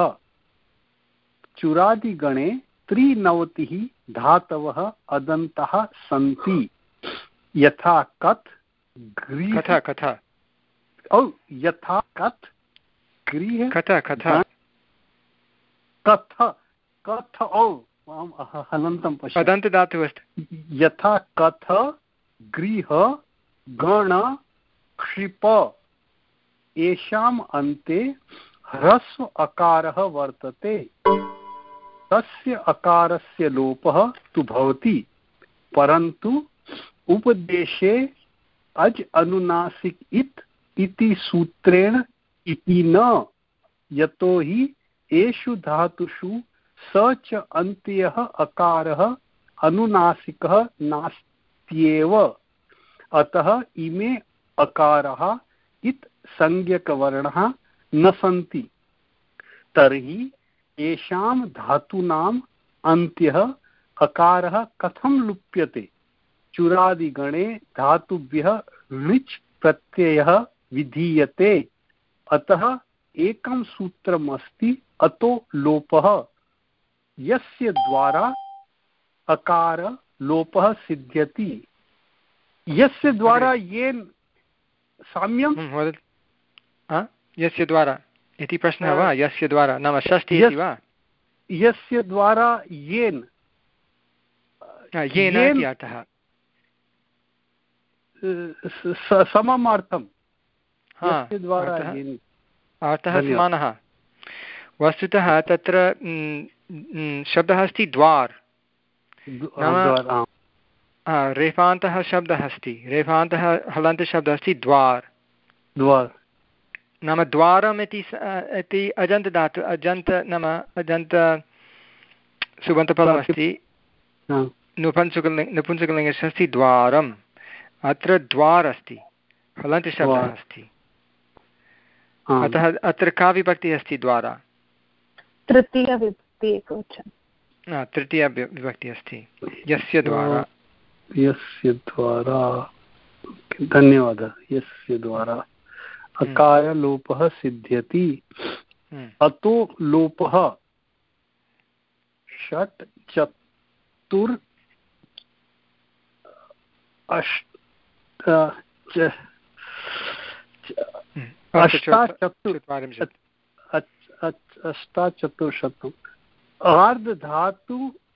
चुरादिगणे त्रिनवतिः धातवः अदन्तः सन्ति, यथा कथ कथा कथा ओ यथा कथ गृह कथा कथा कथ कथ ओ हलन्तं पश्य अदन्तधातुः अस्ति। यथा कथ गृह गण क्षिप येषाम् अन्ते ह्रस्व अकारः वर्तते। तस्य अकारस्य लोपः तु भवति, परन्तु उपदेशे अज अनुनासिक इत् इति सूत्रेण इति न, यतोहि एषु धातुषु स च अन्त्यः अकारः अनुनासिकः नास्त्येव। अतः इमे अकाराः इत् संज्ञकवर्णाः न सन्ति। तर्हि येषां धातूनाम् अन्त्यः अकारः कथं लुप्यते? चुरादिगणे धातुभ्यः णिच् प्रत्ययः विधीयते। अतः एकं सूत्रम् अस्ति, अतो लोपः, यस्य द्वारा अकार लोपः सिद्ध्यति। यस्य द्वारा येन साम्यं यस्य द्वारा इति प्रश्नः वा? यस्य द्वारा नाम षष्ठी इति वा? यस्य द्वारा येन येन इति अर्थः समम् अर्थं। यस्य द्वारा अर्थः समानः। वस्तुतः तत्र शब्दः अस्ति द्वार, नाम रेफान्तः शब्दः अस्ति। रेफान्तः हलन्तशब्दः अस्ति द्वार। द्वार नाम द्वारम् इति इति अजन्तधातु अजन्त नाम अजन्त सुबन्तपदमस्ति। नपुंसकलिङ्ग नपुंसकलिङ्गस्य अस्ति द्वारम्। अत्र द्वार अस्ति, हलन्तशब्दः अस्ति। अतः अत्र का विभक्तिः अस्ति? द्वारा तृतीयविभक्ति एकवचनं। तृतीया विभक्तिः अस्ति। यस्य द्वारा यस्य द्वारा धन्यवादः। यस्य द्वारा अकारलोपः सिद्ध्यति। अतो लोपः षट् चतुर् अष्ट अष्टाचतुर्शतम् आर्धधातु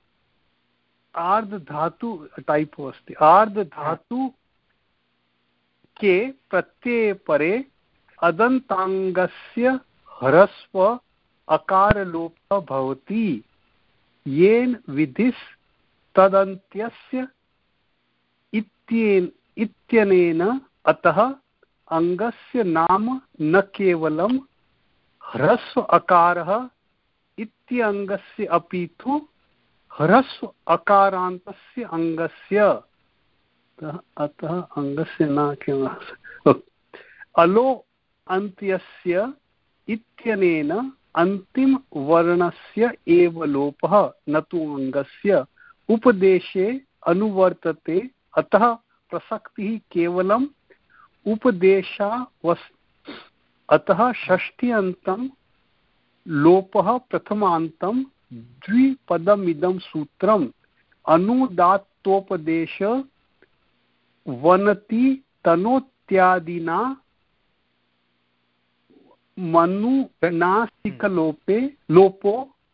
आर्धधातु टाइपो अस्ति। आर्धधातु के प्रत्यये परे अदन्ताङ्गस्य ह्रस्व अकारलोपः भवति। येन विधिस् तदन्त्यस्य इत्येन इत्यनेन अतः अङ्गस्य नाम न केवलं ह्रस्व अकारः इत्यङ्गस्य अपितु ह्रस्व अकारान्तस्य अङ्गस्य। अतः अङ्गस्य न केवलं अलो अन्त्यस्य इत्यनेन अन्तिम वर्णस्य एव लोपः न तु अङ्गस्य उपदेशे अनुवर्तते। अतः प्रसक्तिः केवलम् उपदेशावस्। अतः षष्ठ्यन्तं लोपः प्रथमान्तं द्विपदमिदं सूत्रम् अनुदात्तोपदेश वनति तनोत्यादिना मनुनासिकलोपे लोपो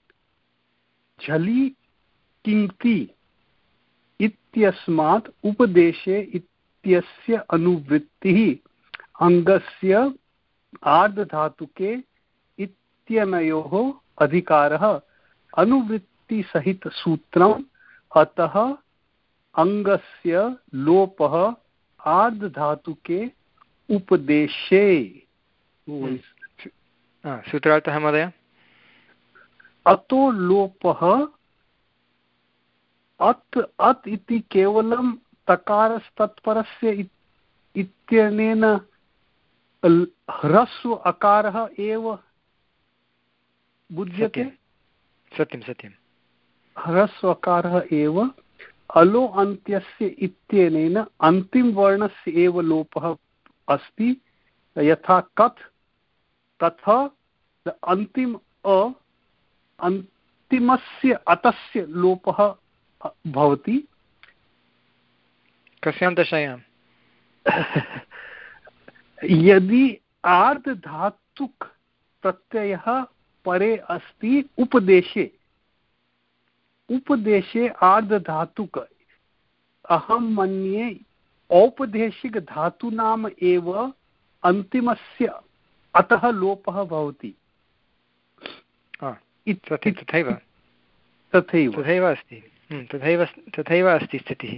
झलि किङ्क्ति इत्यस्मात् उपदेशे इत्यस्य अनुवृत्तिः अङ्गस्य आर्धधातुके इत्यनयोः अधिकारः अनुवृत्तिसहितसूत्रम्। अतः अङ्गस्य लोपः आर्धधातुके उपदेशे। सूत्रार्थः महोदय। अतो लोपः अत् अत् इति केवलं तकारस्तत्परस्य इत्यनेन ह्रस्व अकारः एव बुध्यते। सत्यं सत्यं ह्रस्व अकारः एव अलो अन्त्यस्य इत्यनेन अन्तिमवर्णस्य एव लोपः अस्ति। यथा कथ तथा अन्तिम अ अन्तिमस्य अतस्य लोपः भवति। कस्यां दशायां? यदि आर्धधातुक प्रत्ययः परे अस्ति उपदेशे उपदेशे आर्धधातुक अहं मन्ये औपदेशिक धातूनाम् एव अन्तिमस्य अतः लोपः भवति। तथैव तथैव तथैव अस्ति तथैव तथैव अस्ति स्थितिः।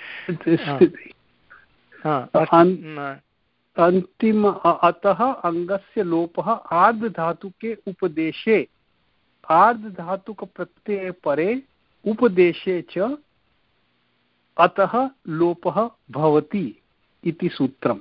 अन्तिम अतः अङ्गस्य लोपः आर्धधातुके उपदेशे आर्धधातुकप्रत्यये परे उपदेशे च अतः लोपः भवति इति सूत्रम्।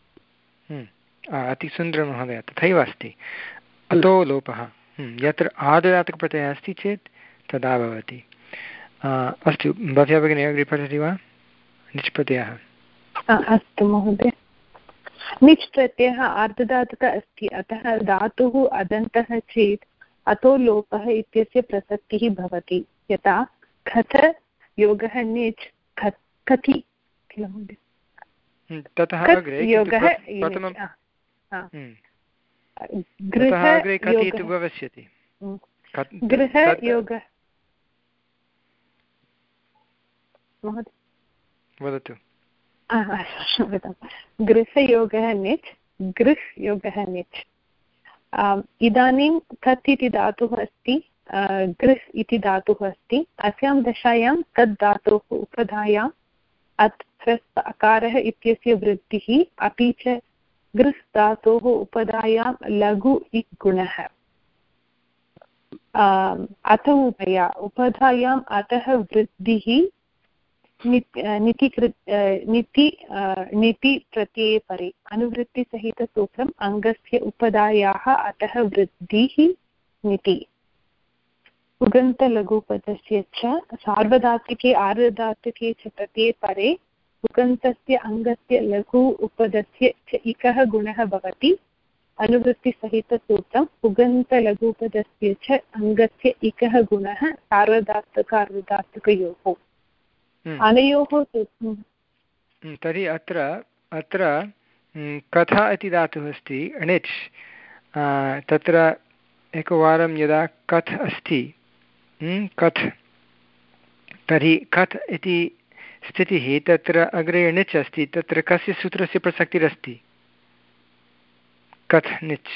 अतिसुन्दरं महोदय। तथैव अस्ति। अतो लोपः यत्र आर्धधातुकप्रत्ययः अस्ति चेत् तदा भवति। अस्तु भवत्या भगिनी अग्रे पठति वा? निच् प्रत्ययः। अस्तु महोदय। निच् प्रत्ययः आर्धधातुकः अस्ति। अतः धातुः अदन्तः चेत् अतो लोपः इत्यस्य प्रसक्तिः भवति। यथा खथ योगः निच् कथि किल महोदय। ततः अग्रे प्रथमं गृह कथि इति भविष्यति। गृह योगः महोदय वदतु। गृहयोगः निच् गृह् योगः निच्। इदानीं कत् इति धातुः अस्ति गृह् इति धातुः अस्ति। अस्यां दशायां तद् धातोः उपधायाम् अत् ह्रस्व अकारः इत्यस्य वृद्धिः अपि च गृह् धातोः उपधायां लघु इक् गुणः। अथ उभया उपधायाम् अतः वृद्धिः निति निति निति प्रत्यये परे अनुवृत्तिसहितसूत्रम् अङ्गस्य उपधायाः अतः वृद्धिः निति। उगन्तलघुपदस्य च सार्वधातुके आर्धधातुके च प्रत्यये परे उगन्तस्य अङ्गस्य लघु उपदस्य च इकः गुणः भवति। अनुवृत्तिसहितसूत्रं पुगन्तलघुपदस्य च अङ्गस्य इकः गुणः सार्वधातुकार्वधातुकयोः अनयोः तर्हि अत्र अत्र कथा इति धातुः अस्ति णिच् तत्र एकवारं यदा कथ् अस्ति कथ् तर्हि कथ् इति स्थितिः तत्र अग्रे णिच् अस्ति तत्र कस्य सूत्रस्य प्रसक्तिरस्ति कथ् णिच्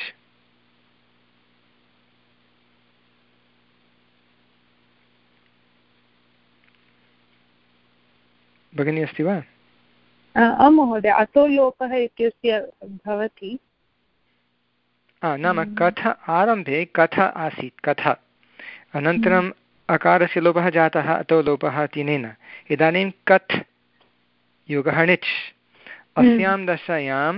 भगिनी अस्ति वा आं महोदय अतो लोपः इत्यस्य भवति नाम कथ आरम्भे कथ आसीत् कथ अनन्तरम् अकारस्य लोपः जातः अतो लोपः तिनेन इदानीं कथ् योगः णिच् अस्यां दशायां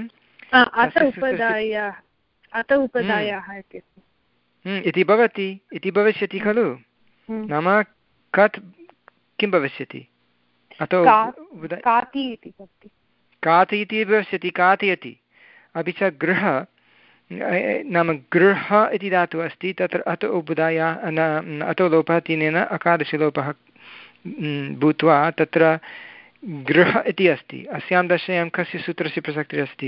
इति भवति इति भविष्यति खलु नाम कथ् किं भविष्यति अतो काति इति भविष्यति कातयति अपि च गृह नाम गृह इति धातुः अस्ति तत्र अतो उबुदाया अतो लोपः तिनेन अकारस्य लोपः भूत्वा तत्र गृह इति अस्ति अस्यां दशायां कस्य सूत्रस्य प्रसक्तिरस्ति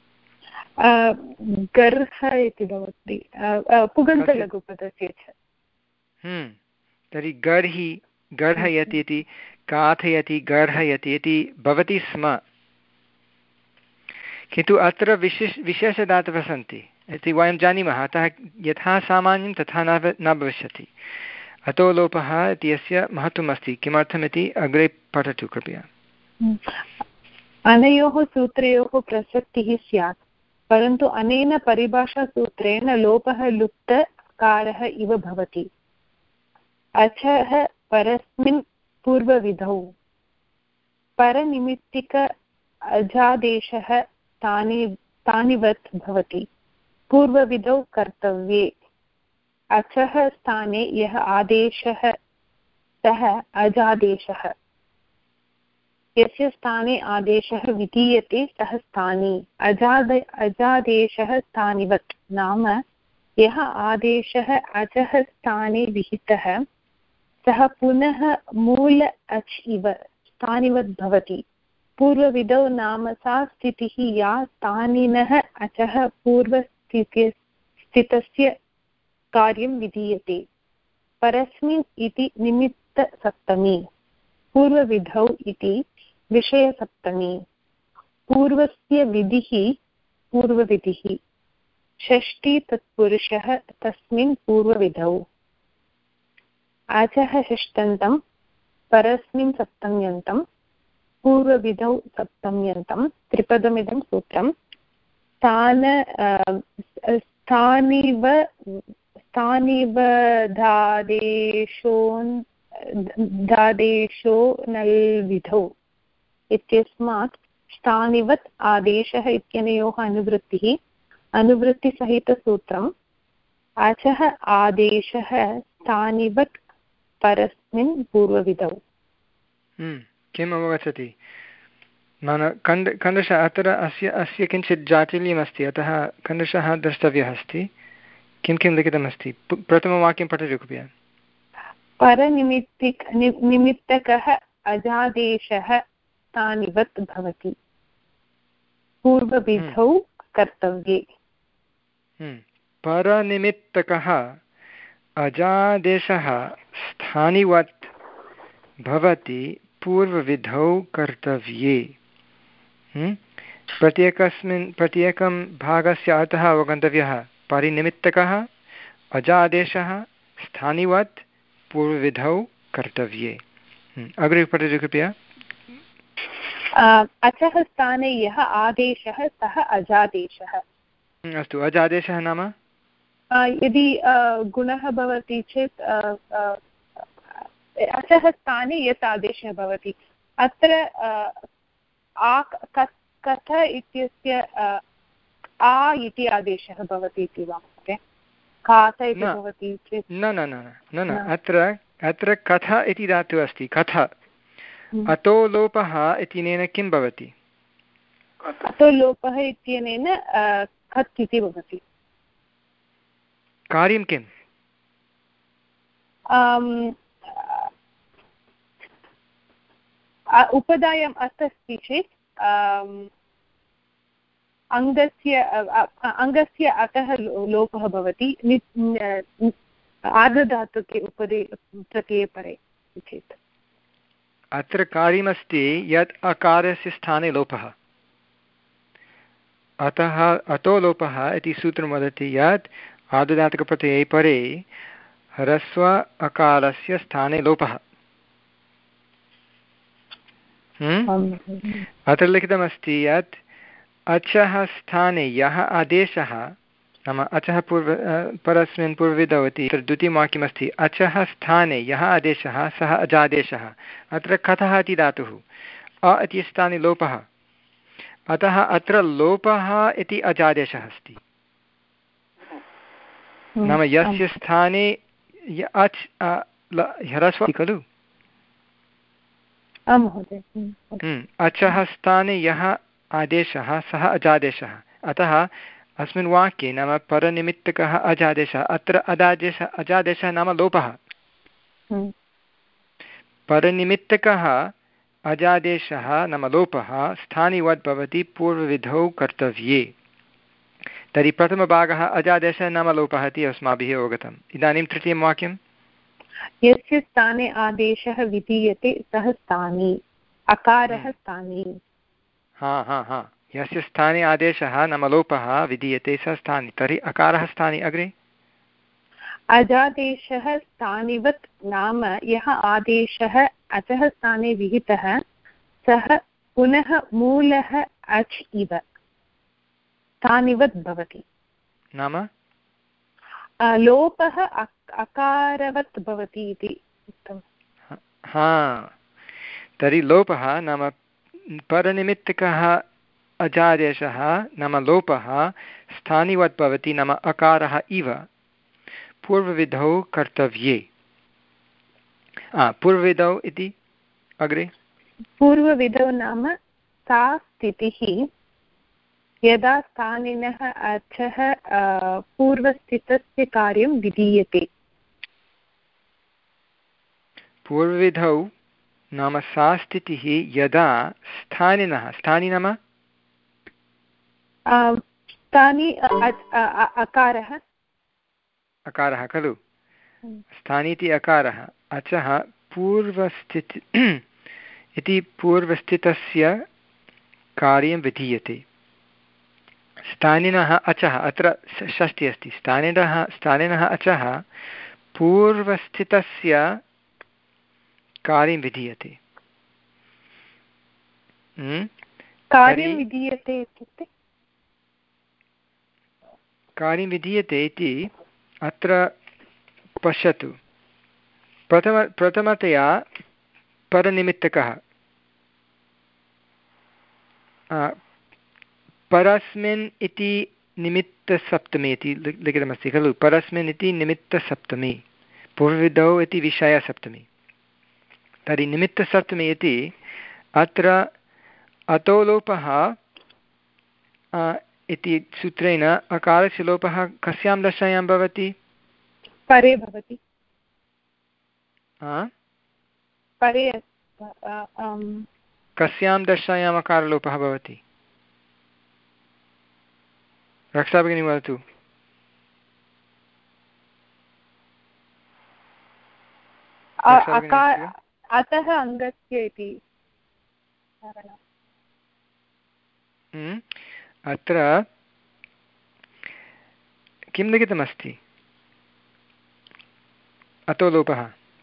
गर्ह इति भवति पुगन्तलघुपदस्य च तर्हि गर्हि गर्हयति इति काथयति गर्हयति इति भवति स्म किन्तु अत्र विशेष विशेषधातवः सन्ति इति वयं जानीमः अतः यथा सामान्यं तथा न न भविष्यति अतो लोपः इत्यस्य महत्त्वम् अस्ति किमर्थमिति अग्रे पठतु कृपया अनयोः सूत्रयोः प्रसक्तिः स्यात् परन्तु अनेन परिभाषासूत्रेण लोपः लुप्तकारः इव भवति अचः परस्मिन् पूर्वविधौ परनिमित्तिक अजादेशः तानि तानिवत् भवति पूर्वविधौ कर्तव्ये अचः स्थाने यः आदेशः सः अजादेशः यस्य स्थाने आदेशः विधीयते सः स्थानी अजाद अजादेशः स्थानिवत् नाम यः आदेशः अचः स्थाने विहितः सः पुनः मूल अच् इव स्थानिवत् भवति पूर्वविधौ नाम सा स्थितिः या स्थानिनः अचः पूर्वस्थिति स्थितस्य कार्यं विधीयते परस्मिन् इति निमित्तसप्तमी पूर्वविधौ इति विषयसप्तमी पूर्वस्य विधिः पूर्वविधिः षष्ठी तत्पुरुषः तस्मिन् पूर्वविधौ अचः षष्ठन्तं परस्मिन् सप्तम्यन्तं पूर्वविधौ सप्तम्यन्तं त्रिपदमिदं सूत्रं स्थान स्थानिव स्थानिव धादेशो धादेशो नल्विधौ इत्यस्मात् स्थानिवत् आदेशः इत्यनयोः अनुवृत्तिः अनुवृत्तिसहितसूत्रम् अचः आदेशः स्थानिवत् परस्मिन् पूर्वविधौ किम् अवगच्छति नाम कण्ड खण्डशः अत्र अस्य अस्य किञ्चित् जाटिल्यमस्ति अतः खण्डशः द्रष्टव्यः अस्ति किं किं लिखितमस्ति प्रथमवाक्यं पठतु कृपया परनिमित्तिक निमित्तकः अजादेशः स्थानिवत् भवति पूर्वविधौ कर्तव्ये परनिमित्तकः अजादेशः स्थानिवत् भवति पूर्वविधौ कर्तव्ये प्रत्येकस्मिन् प्रत्येकं भागस्य अर्थः अवगन्तव्यः परिनिमित्तकः अजादेशः स्थानिवत् पूर्वविधौ कर्तव्ये अग्रे पठतु कृपया अचः स्थाने यः आदेशः सः अजादेशः अस्तु अजादेशः नाम यदि गुणः भवति चेत् अचः स्थाने यत् आदेशः भवति अत्र आ कथ इत्यस्य आ इति आदेशः भवति इति वा काथ इति भवति चेत् न न न न न अत्र अत्र कथ इति धातुः अस्ति कथ अतो लोपः इत्यनेन किं भवति अतो लोपः इत्यनेन खत् इति भवति। कार्यं किम्? उपधायाम् अत् अस्ति चेत् अङ्गस्य अङ्गस्य अतः लोपः भवति आर्धधातुके उपदे प्रत्यये परे चेत्। अत्र कार्यमस्ति यत् अकारस्य स्थाने लोपः, अतः अतो लोपः इति सूत्रं वदति यत् आर्धधातुकप्रत्यये परे ह्रस्व अकारस्य स्थाने लोपः। अत्र लिखितमस्ति यत् अचः स्थाने यः आदेशः, नाम अचः पूर्व परस्मिन् पूर्वविधौ इति तत्र द्वितीयं वाक्यमस्ति, अचः स्थाने यः आदेशः सः अजादेशः। अत्र कथः इति धातुः, अ इति स्थाने लोपः, अतः अत्र लोपः इति अजादेशः अस्ति। नाम यस्य स्थाने अच् ह्रस्व खलु, अचः स्थाने यः आदेशः सः अजादेशः, अतः अस्मिन् वाक्ये नाम परनिमित्तकः अजादेशः, अत्र अजादेशः अजादेशः नाम लोपः। परनिमित्तकः अजादेशः नाम लोपः स्थानिवद् भवति पूर्वविधौ कर्तव्ये। तर्हि प्रथमभागः अजादेशः नाम लोपः इति अस्माभिः अवगतम्। इदानीं तृतीयं वाक्यं, यस्य स्थाने आदेशः विधीयते सः स्थानी, अकारः स्थानी। हा हा हा यस्य स्थाने आदेशः नाम लोपः विधीयते सः स्थानी, तर्हि अकारः स्थानी। अग्रे अजादेशः स्थानिवत्, नाम यः आदेशः अचः स्थाने विहितः सः पुनः मूलः अच् इव स्थानिवत् भवति। नाम लोपः अकारवत् भवति इति उक्तम्। हा, तर्हि लोपः नाम परनिमित्तकः अजादेशः नाम लोपः स्थानिवत् भवति, नाम अकारः इव पूर्वविधौ कर्तव्ये। पूर्वविधौ इति अग्रे, पूर्वविधौ नाम सा स्थितिः यदा स्थानिनः अचः पूर्वस्थितस्य कार्यं विधीयते। पूर्वविधौ नाम सा स्थितिः यदा स्थानिनः, स्थानि नाम स्थानि अकारः अकारः खलु, स्थानि इति अकारः, अचः पूर्वस्थिति इति पूर्वस्थितस्य कार्यं विधीयते। स्थानिनः अचः, अत्र षष्ठी अस्ति, स्थानिनः स्थानिनः अचः पूर्वस्थितस्य कार्यं विधीयते। कार्यं विधीयते इत्युक्ते कार्यं विधीयते इति अत्र पश्यतु, प्रथम प्रथमतया परनिमित्तकः, परस्मिन् इति निमित्तसप्तमी इति लिखितमस्ति खलु, परस्मिन् इति निमित्तसप्तमी, पूर्वविधौ इति विषयसप्तमी। तर्हि निमित्तसप्तमी इति अत्र अतो लोपः इति सूत्रेण अकारस्य लोपः कस्यां दशायां भवति? परे भवति। परे कस्यां दशायाम् अकारलोपः भवति? रक्षा भगिनी वदतु। अतः अङ्गस्य इति अत्र किं लिखितमस्ति? अतो लोपः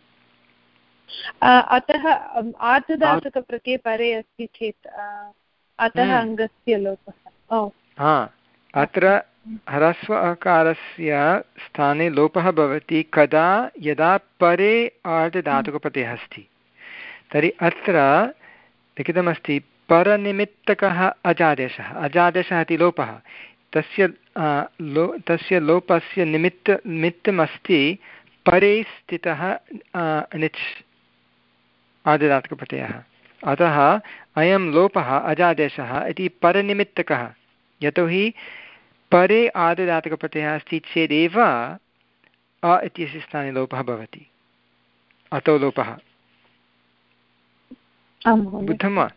अतः आर्धधातुकप्रत्यये परे अस्ति चेत् अतः अङ्गस्य लोपः। हा, अत्र ह्रस्व अकारस्य स्थाने लोपः भवति कदा? यदा परे आर्धधातुकप्रत्ययः अस्ति। तर्हि अत्र लिखितमस्ति परनिमित्तकः अजादेशः, अजादेशः इति लोपः, तस्य लो तस्य लोपस्य निमित्त निमित्तमस्ति परे स्थितः णिच् आर्धधातुकप्रत्ययः। अतः अयं लोपः अजादेशः इति परनिमित्तकः, यतोहि परे आर्धधातुकप्रत्ययः अस्ति चेदेव अ इत्यस्य स्थाने लोपः भवति, अतो लोपः। बुद्धं वा?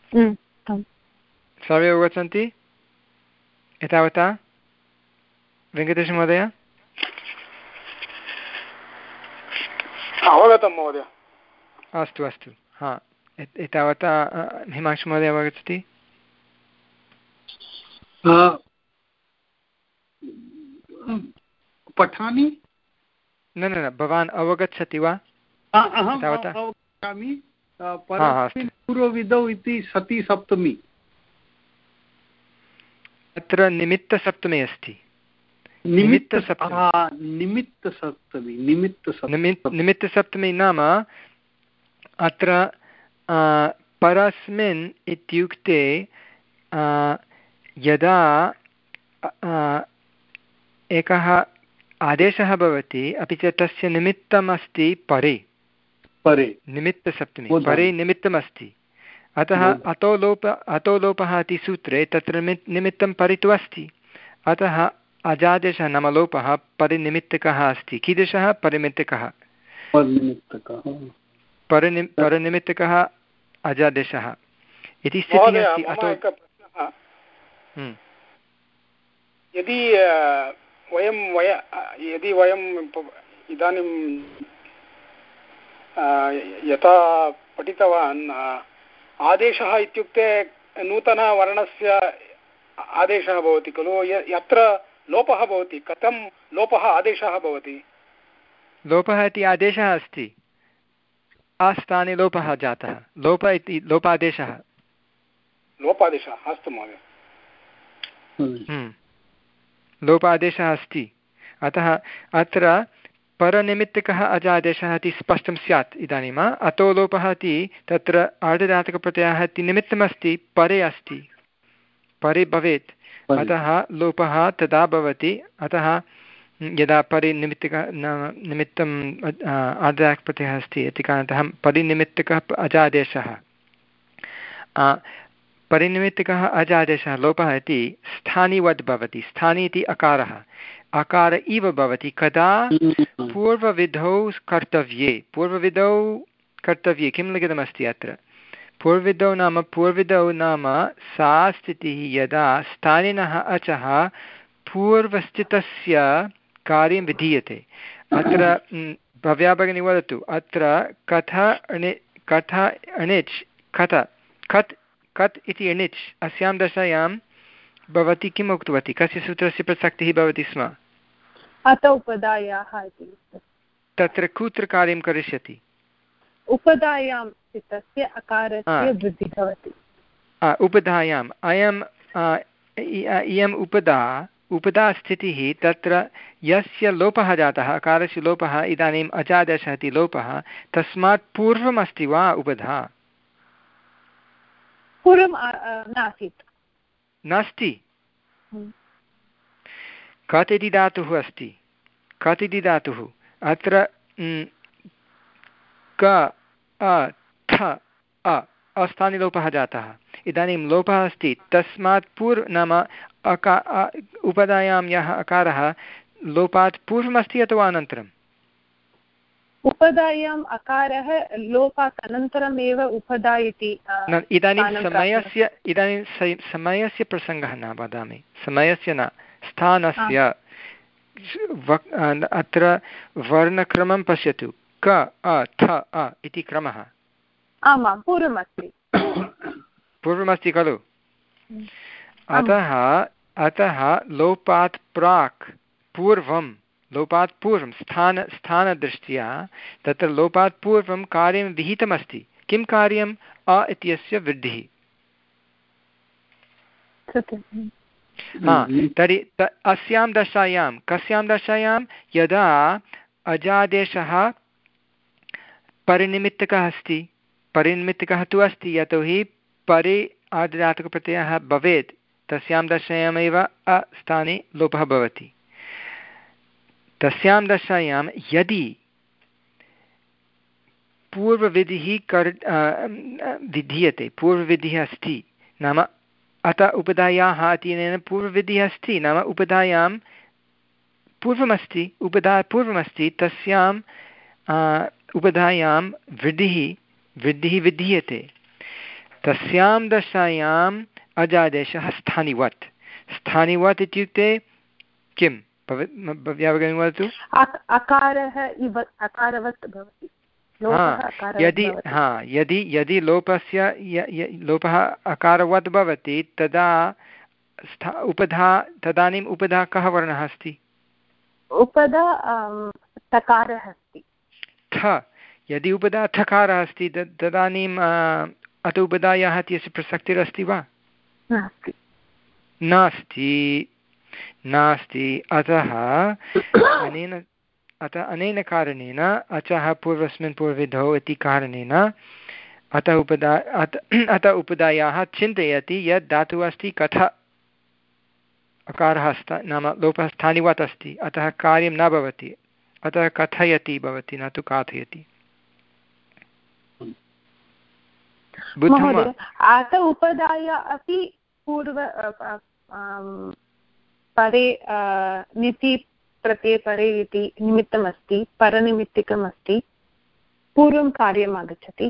सर्वे अवगच्छन्ति एतावता? वेङ्कटेशमहोदय? अवगतं महोदय। अस्तु अस्तु, हा, एतावता हिमांशुमहोदय अवगच्छति? पठामि? न न न, भवान् अवगच्छति वा? अवगच्छामि। पूर्वविधौ इति सति सप्तमी, अत्र निमित्तसप्तमी अस्ति। निमित्तसप्तमी निमित्तसप्तमी नाम अत्र परस्मिन् इत्युक्ते यदा एकः आदेशः भवति अपि च तस्य निमित्तम् अस्ति परे परे निमित्तसप्तमी परे निमित्तमस्ति, अतः अतो लोप अतो लोपः इति सूत्रे तत्र निमित्तं परितु अस्ति, अतः अजादेशः नाम लोपः परिनिमित्तकः अस्ति। कीदृशः? परिमित्तकः परनि परनिमित्तकः अजादेशः इति स्थितिः अस्ति। अतो यदि वयं वय यदि वयं इदानीं यथा पठितवान्, आदेशः इत्युक्ते नूतनवर्णस्य आदेशः भवति खलु, यत्र लोपः भवति, कथं लोपः आदेशः भवति? लोपः इति आदेशः अस्ति, आस्थाने लोपः जातः, लोप इति लोपादेशः। लोपादेशः, अस्तु महोदय। लोपादेशः अस्ति, अतः अत्र परनिमित्तकः अजादेशः इति स्पष्टं स्यात् इदानीम्। अतो लोपः इति तत्र आर्धधातुकप्रत्ययः इति निमित्तमस्ति, परे अस्ति, परे भवेत्, अतः लोपः तदा भवति। अतः यदा परिनिमित्तकः निमित्तम् आर्धधातुकप्रत्ययः अस्ति इति कारणतः परिनिमित्तकः अजादेशः परिनिमित्तकः अजादेशः लोपः इति स्थानिवद् भवति। स्थानि इति अकारः, अकार इव भवति कदा? पूर्वविधौ कर्तव्ये। पूर्वविधौ कर्तव्ये किं लिखितमस्ति अत्र? पूर्वविधौ नाम पूर्वविधौ नाम सा स्थितिः यदा स्थानिनः अचः पूर्वस्थितस्य कार्यं विधीयते। अत्र भव्या भगिनी वदतु, अत्र कथ अणि कथ अणिच् कथ खत् कत् इति अणिच् अस्यां दशायां भवती किम् उक्तवती? कस्य सूत्रस्य प्रसक्तिः भवति स्म? अत उपधायाः इति। तत्र कुत्र कार्यं करिष्यति? उपधायां तस्य अकारस्य वृद्धिः भवति। उपधायाम् अयम् इयम् उपधा उपधा स्थितिः तत्र यस्य लोपः जातः, अकारस्य लोपः, इदानीम् अजादेशः इति लोपः, तस्मात् पूर्वम् अस्ति वा उपधा? पूर्वं नासीत्, नास्ति। कत् इति धातुः अस्ति, कत् इति धातुः अत्र क अ थ अ अस्थाने लोपः जातः। इदानीं लोपः अस्ति, तस्मात् पूर्व नाम अका उपधायां यः अकारः लोपात् पूर्वमस्ति अथवा अनन्तरम्? उपधायाम् अकारः लोपात् अनन्तरमेव उपधा इति। इदानीं समयस्य इदानीं समयस्य प्रसङ्गः न वदामि, समयस्य न, स्थानस्य। अत्र वर्णक्रमं पश्यतु, क अ थ अ इति क्रमः। आमां पूर्वमस्ति पूर्वमस्ति खलु? अतः अतः लोपात् प्राक् पूर्वं लोपात् पूर्वं स्थान स्थानदृष्ट्या तत्र लोपात् पूर्वं कार्यं विहितमस्ति। किं कार्यम्? अ इत्यस्य वृद्धिः। हा, तर्हि अस्यां दशायां कस्यां दशायां? यदा अजादेशः परिनिमित्तकः अस्ति। परिनिमित्तकः तु अस्ति, यतोहि परे आर्धधातुकप्रत्ययः भवेत्, तस्यां दशायामेव अस्थाने लोपः भवति। तस्यां दशायां यदि पूर्वविधिः कर् विधीयते, पूर्वविधिः अस्ति, नाम अत उपधायाः इत्यनेन पूर्वविधिः अस्ति, नाम उपधायां पूर्वमस्ति, उपधा पूर्वमस्ति, तस्यां उपधायां वृद्धिः वृद्धिः विधीयते। तस्यां दशायाम् अजादेशः स्थानिवत्। स्थानिवत् इत्युक्ते किं भवती वदतु? अकारः इव अकारवत् भवति। यदि हा यदि यदि लोपस्य लोपः अकारवत् भवति तदा उपधा तदानीम् उपधा कः वर्णः अस्ति? उपधा तकारः अस्ति। थ यदि उपधा थकारः अस्ति तदानीम् अत उपधायाः इत्यस्य प्रसक्तिरस्ति वा? नास्ति नास्ति अतः अनेन अतः अनेन कारणेन अचः पूर्वस्मिन् पूर्वविधौ इति कारणेन अतः उपदा अत अतः उपधायाः चिन्तयति यत् धातुः अस्ति कथ अकारः अस्ति, नाम लोपः स्थानिवत् अस्ति, अतः कार्यं न भवति, अतः कथयति भवति, न तु काथयति। अत उपधाय अपि पूर्व परे निति प्रत्यये परे इति निमित्तमस्ति, परनिमित्तिकमस्ति, पूर्वं कार्यम् आगच्छति।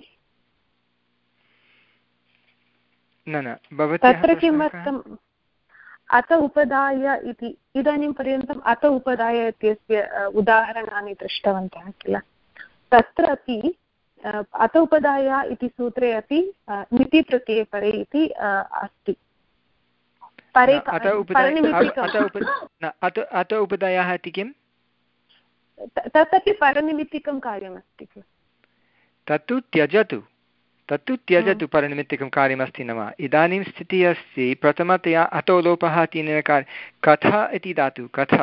न न तत्र किमर्थम् अत उपधाय इति इदानीं पर्यन्तम् अत उपधाय इत्यस्य उदाहरणानि दृष्टवन्तः किल? तत्रापि अत उपधाय इति सूत्रे अपि निति प्रत्यये परे इति अस्ति। अत उपधायाः इति किं? तदपि परनिमित्तिकं कार्यमस्ति खलु। तत्तु त्यजतु तत्तु त्यजतु परनिमित्तिकं कार्यमस्ति न वा? इदानीं स्थितिः अस्ति प्रथमतया अतो लोपः इत्यनेन कार्य कथ इति धातुः कथ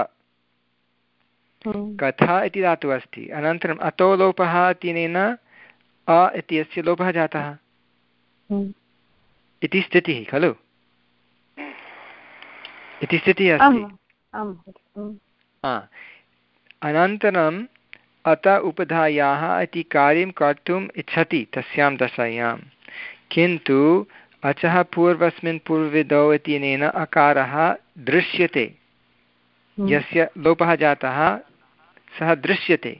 कथ इति धातुः अस्ति, अनन्तरम् अतो लोपः इत्यनेन अ इत्यस्य लोपः जातः इति स्थितिः खलु, इति स्थितिः अस्ति। अनन्तरम् अत उपधायाः इति कार्यं कर्तुम् इच्छति तस्यां दशायां, किन्तु अचः पूर्वस्मिन् पूर्वविधौ इत्यनेन अकारः दृश्यते, यस्य लोपः जातः सः दृश्यते।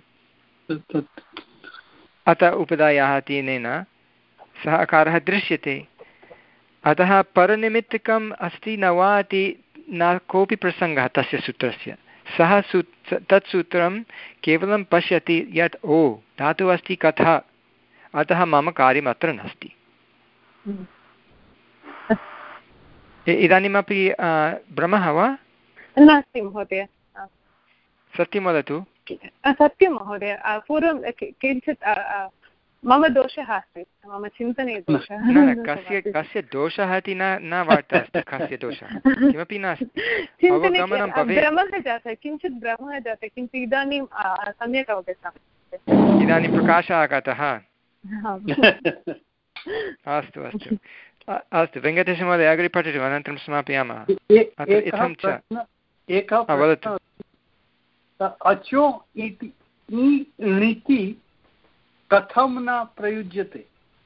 अत उपधायाः इत्यनेन सः अकारः दृश्यते, अतः परनिमित्तिकम् अस्ति न वा इति न कोऽपि प्रसङ्गः तस्य सूत्रस्य। सः सू तत् सूत्रं केवलं पश्यति यत् ओ धातुः अस्ति कथा, अतः मम कार्यम् अत्र नास्ति। इदानीमपि भ्रमः वा? नास्ति महोदय, सत्यं वदतु। सत्यं महोदय, पूर्वं किञ्चित् मम दोषः अस्ति, मम चिन्तने दोषः। न कस्य कस्य दोषः इति न न वार्ता अस्ति, कस्य दोषः किमपि नास्ति, अवगमनं भवेत्। भ्रमः जातः, किञ्चित् भ्रमः जातः, किन्तु इदानीं सम्यक् अवगतम्। इदानीं प्रकाशः आगतः। अस्तु अस्तु अस्तु वेङ्कटेशमहोदय अग्रे पठतु, अनन्तरं समापयामः। इत्थं च वदतु। अचो इति कथं न प्रयुज्यते?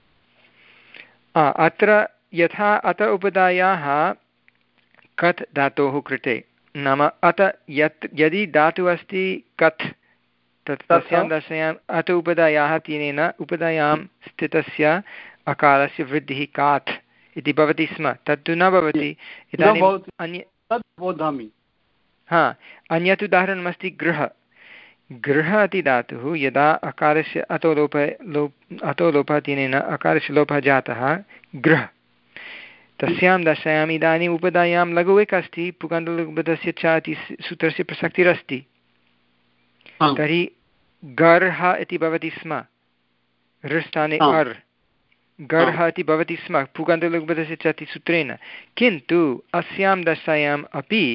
अत्र यथा अत उपधायाः कथ् धातोः कृते, नाम अत यत् यदि धातुः अस्ति कथ् तत् तस्यां दशायाम् अत उपधायाः तेनेन उपधायां स्थितस्य अकारस्य वृद्धिः काथ् इति भवति स्म, तत्तु न भवति। इदानीम् अन्य बोधामि हा अन्यत् उदाहरणमस्ति गृह। गृह इति धातुः यदा अकारस्य अतो लोप लोप अतो लोपः तेनेन अकारस्य लोपः जातः गृह, तस्यां दशायाम् इदानीम् उपधायां लघु एक अस्ति, पुगन्तलघुपदस्य च इति सूत्रस्य प्रसक्तिरस्ति, तर्हि गर्ह इति भवति स्म, ऋस्थाने अर् गर्ह इति भवति स्म पुगन्तलघुपदस्य च इति सूत्रेण, किन्तु अस्यां दशायाम् अपि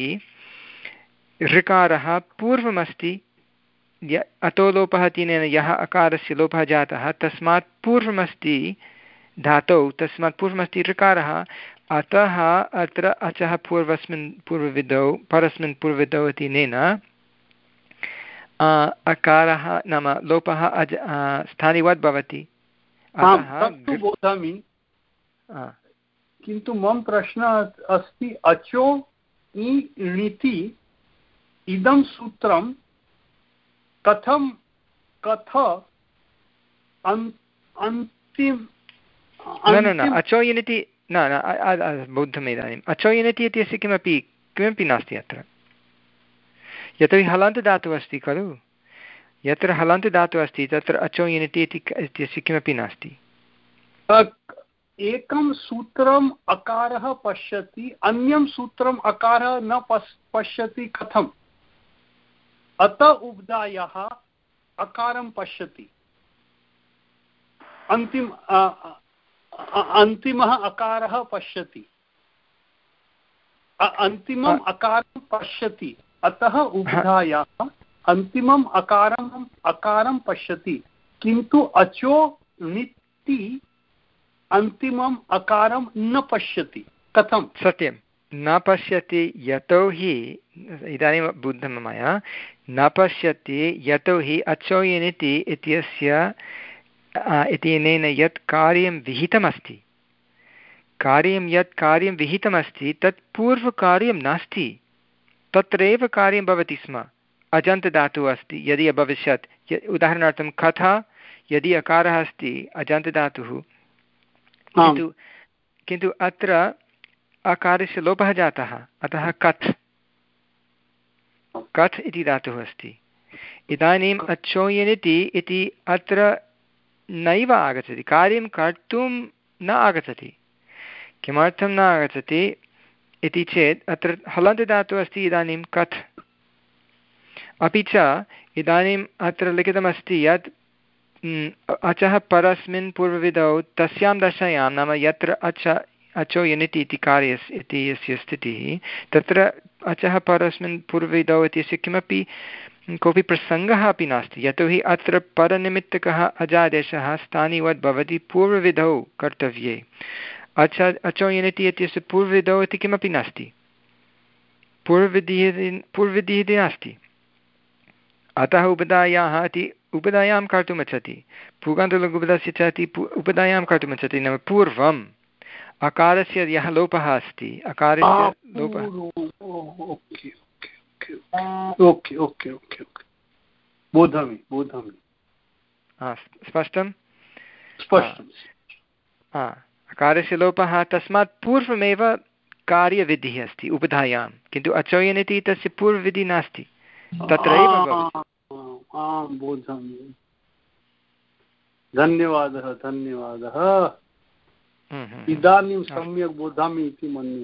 ऋकारः पूर्वमस्ति, य अतो लोपः तेनेन यः अकारस्य लोपः जातः तस्मात् पूर्वमस्ति धातौ, तस्मात् पूर्वमस्ति ऋकारः, अतः अत्र अचः पूर्वस्मिन् पूर्वविधौ परस्मिन् पूर्वविधौ इत्यनेन अकारः नाम लोपः अज स्थानिवत् भवति। बोधामि, किन्तु मम प्रश्नः अस्ति अचो इ णिति इदं सूत्रं कथं कथ अन्तिम न न न अचोयन् इति न न बौद्धम् इदानीम् अचोयन् इति इत्यस्य किमपि किमपि नास्ति अत्र यतोहि हलन्तदातुः अस्ति खलु यत्र हलन्तदातुः अस्ति तत्र अचोयन् इति इत्यस्य किमपि नास्ति एकं सूत्रम् अकारः पश्यति अन्यं सूत्रम् अकारः न पश्यति कथम् अत उब्धायाः अकारं पश्यति अन्तिम अन्तिमः अकारः पश्यति अन्तिमम् अकारं पश्यति अतः उब्धायाः अन्तिमम् अकारम् अकारं पश्यति किन्तु अचो णिति अन्तिमम् अकारं न पश्यति कथं सत्यं न पश्यति यतोहि इदानीं बुद्धं मया न पश्यति यतोहि अचोयनिति इत्यस्य इत्यनेन यत् कार्यं विहितमस्ति कार्यं यत् कार्यं विहितमस्ति तत् पूर्वकार्यं नास्ति तत्रैव कार्यं भवति स्म अजन्तदातुः अस्ति यदि अभविष्यत् उदाहरणार्थं कथा यदि अकारः अस्ति अजन्तदातुः किन्तु किन्तु अत्र अकारस्य लोपः जातः अतः कथ् कथ् इति धातुः अस्ति इदानीम् अचोयनिति इति अत्र नैव आगच्छति कार्यं कर्तुं न आगच्छति किमर्थं न आगच्छति इति चेत् अत्र हलन्तदातुः अस्ति इदानीं कथ् अपि च इदानीम् अत्र लिखितमस्ति यत् अचः परस्मिन् पूर्वविधौ तस्यां दशायां नाम यत्र अच अचो यनिति इति कार्यस् इति यस्य स्थितिः तत्र अचः परस्मिन् पूर्वविधौ इत्यस्य किमपि कोऽपि प्रसङ्गः अपि नास्ति यतोहि अत्र परनिमित्तकः अजादेशः स्थानिवद् भवति पूर्वविधौ कर्तव्ये अच अचो यनिति इत्यस्य पूर्वविधौ इति किमपि नास्ति पूर्वविधिः पूर्वविधिः इति नास्ति अतः उपधायाः इति उपधायां कर्तुमिच्छति पूगान्तलघुपदस्य च इति उपधायां कर्तुमिच्छति नाम पूर्वम् अकारस्य यः लोपः अस्ति अकारस्य लोपः ओके ओके ओके बोधामि बोधामि स्पष्टं स्पष्टं अकारस्य लोपः तस्मात् पूर्वमेव कार्यविधिः अस्ति उपधायां किन्तु अचोयन् इति तस्य पूर्वविधिः नास्ति तत्रैव भवति आं बोधामि धन्यवादः धन्यवादः इदानीं सम्यक् बोधामि इति मन्ये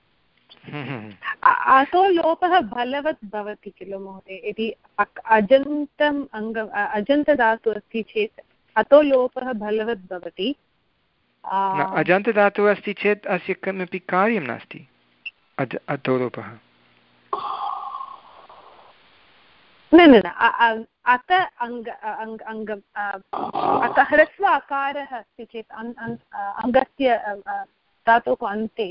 अतो लोपः बलवत् भवति किल महोदय यदि अजन्तम् अङ्गम् अजन्तदातुः अस्ति चेत् अतो लोपः बलवत् भवति अजन्तदातुः अस्ति चेत् अस्य किमपि कार्यं नास्ति अज अतो लोपः न न न अत अङ्ग अङ्गम् अतः ह्रस्व अकारः अस्ति चेत् अङ्गस्य धातोः अन्ते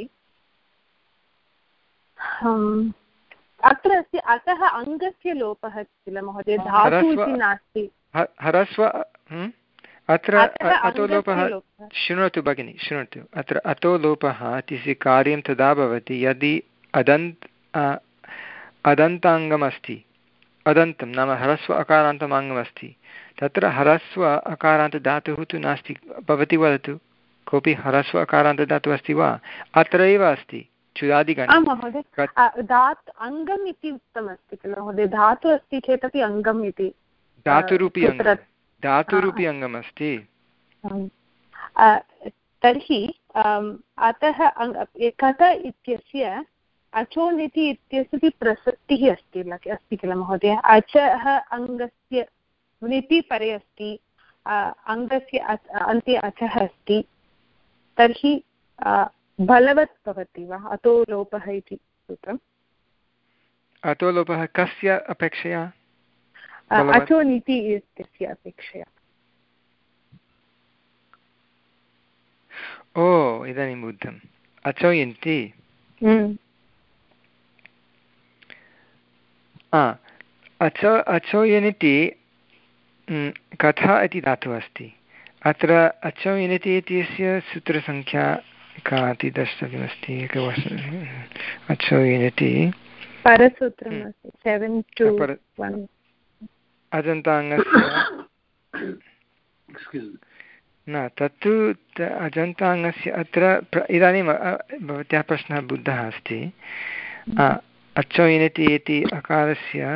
अत्र अस्ति अतः अङ्गस्य लोपः किल महोदय धातुः इति नास्ति ह्रस्व अत्र अतो लोपः शृणोतु भगिनि शृणोतु अत्र अतो लोपः इत्यस्य कार्यं तदा भवति यदि अदन्त अदन्ताङ्गमस्ति अदन्तं नाम ह्रस्व अकारान्तम् अङ्गमस्ति तत्र ह्रस्व अकारान्तदातुः तु नास्ति भवती वदतु कोऽपि ह्रस्व अकारान्तदातुः अस्ति वा अत्रैव अस्ति चुरादिगणे धात् अङ्गम् इति उक्तमस्ति किल महोदय धातुः अस्ति चेदपि अङ्गम् इति धातुरूपी अङ्गं धातुरूपी अङ्गमस्ति तर्हि अतः कथ इत्यस्य अचोनिति इत्यस्य प्रसक्तिः अस्ति अस्ति किल महोदय अचः अङ्गस्य निति परे अस्ति अङ्गस्य अन्ते अचः अस्ति तर्हि बलवत् भवति वा अतो लोपः इति सूत्रम् अतो लोपः कस्य अपेक्षया अचोनिति इत्यस्य अपेक्षया ओ इदानीं बुद्धम् अचोयन्ति अचो अचोयनिति कथा इति धातुः अस्ति अत्र अचोयनिति इत्यस्य सूत्रसङ्ख्या का इति द्रष्टव्यमस्ति एकवर्षम् अचो इति परसूत्रमस्ति सेवेन् टु वन् अजन्ताङ्गस्य न तत्तु अजन्ताङ्गस्य अत्र इदानीं भवत्याः प्रश्नः बुद्धः अस्ति अचो इति इति अकारस्य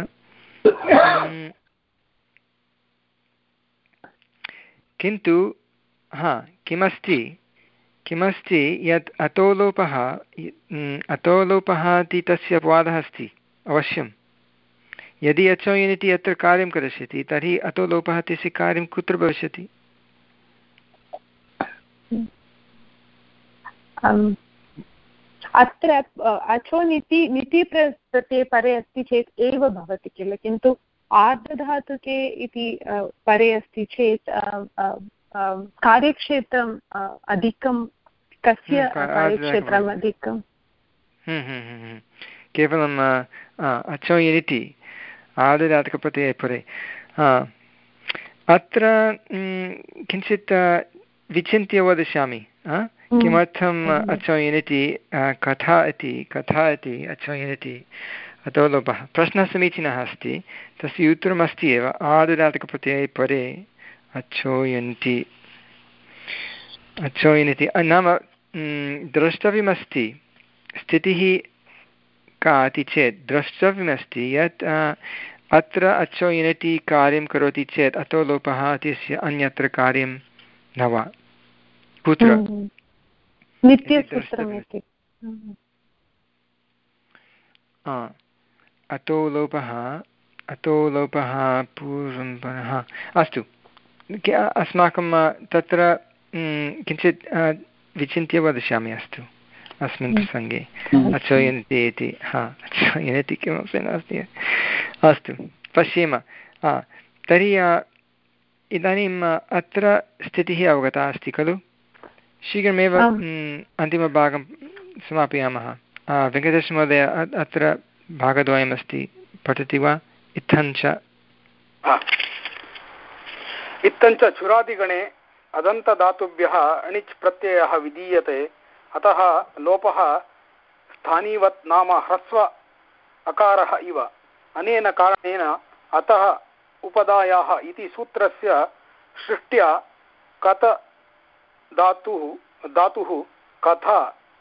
किन्तु हा किमस्ति किमस्ति यत् अतोलोपः अतोलोपः इति तस्य अपवादः अस्ति अवश्यं यदि अचो इति अत्र कार्यं करिष्यति तर्हि अतोलोपः तस्य कार्यं कुत्र भविष्यति अत्र अचो निति निति प्रत्यये परे अस्ति चेत् एव भवति किल किन्तु आर्धधातुके इति परे अस्ति चेत् कार्यक्षेत्रम् अधिकं कस्य कार्यक्षेत्रम् अधिकं केवलम् अचो इति आर्धधातुकप्रत्यये परे अत्र किञ्चित् विचिन्त्य वदिष्यामि किमर्थम् अचो इति कथा इति कथा इति अचो इति अतो लोपः प्रश्नः समीचीनः अस्ति तस्य उत्तरमस्ति एव आर्धधातुकप्रत्यये परे अचोयन्ति अचोयन्ति नाम द्रष्टव्यमस्ति स्थितिः का इति चेत् द्रष्टव्यमस्ति यत् अत्र अचोयन्ति कार्यं करोति चेत् अतो लोपः इत्यस्य अन्यत्र कार्यं न वा कुत्र नित्यसूत्रमिति अतो लोपः अतो लोपः पूर्वं पुनः अस्तु अस्माकं तत्र किञ्चित् विचिन्त्य वदिष्यामि अस्तु अस्मिन् प्रसङ्गे अचोयन्ति इति हा अचोयन्ति किमपि नास्ति अस्तु पश्येम तर्हि इदानीम् अत्र स्थितिः अवगता अस्ति खलु शीघ्रमेव अन्तिमभागं समापयामः वेङ्कटेशमहोदय अत्र भागद्वयमस्ति पठति वा इत्थञ्च इत्थञ्च चुरादिगणे अदन्तधातुभ्यः अणिच् प्रत्ययः विधीयते अतः लोपः स्थानीवत् नाम ह्रस्व अकारः इव अनेन कारणेन अतः उपदायाः इति सूत्रस्य सृष्ट्या कत धातुः धातुः कथा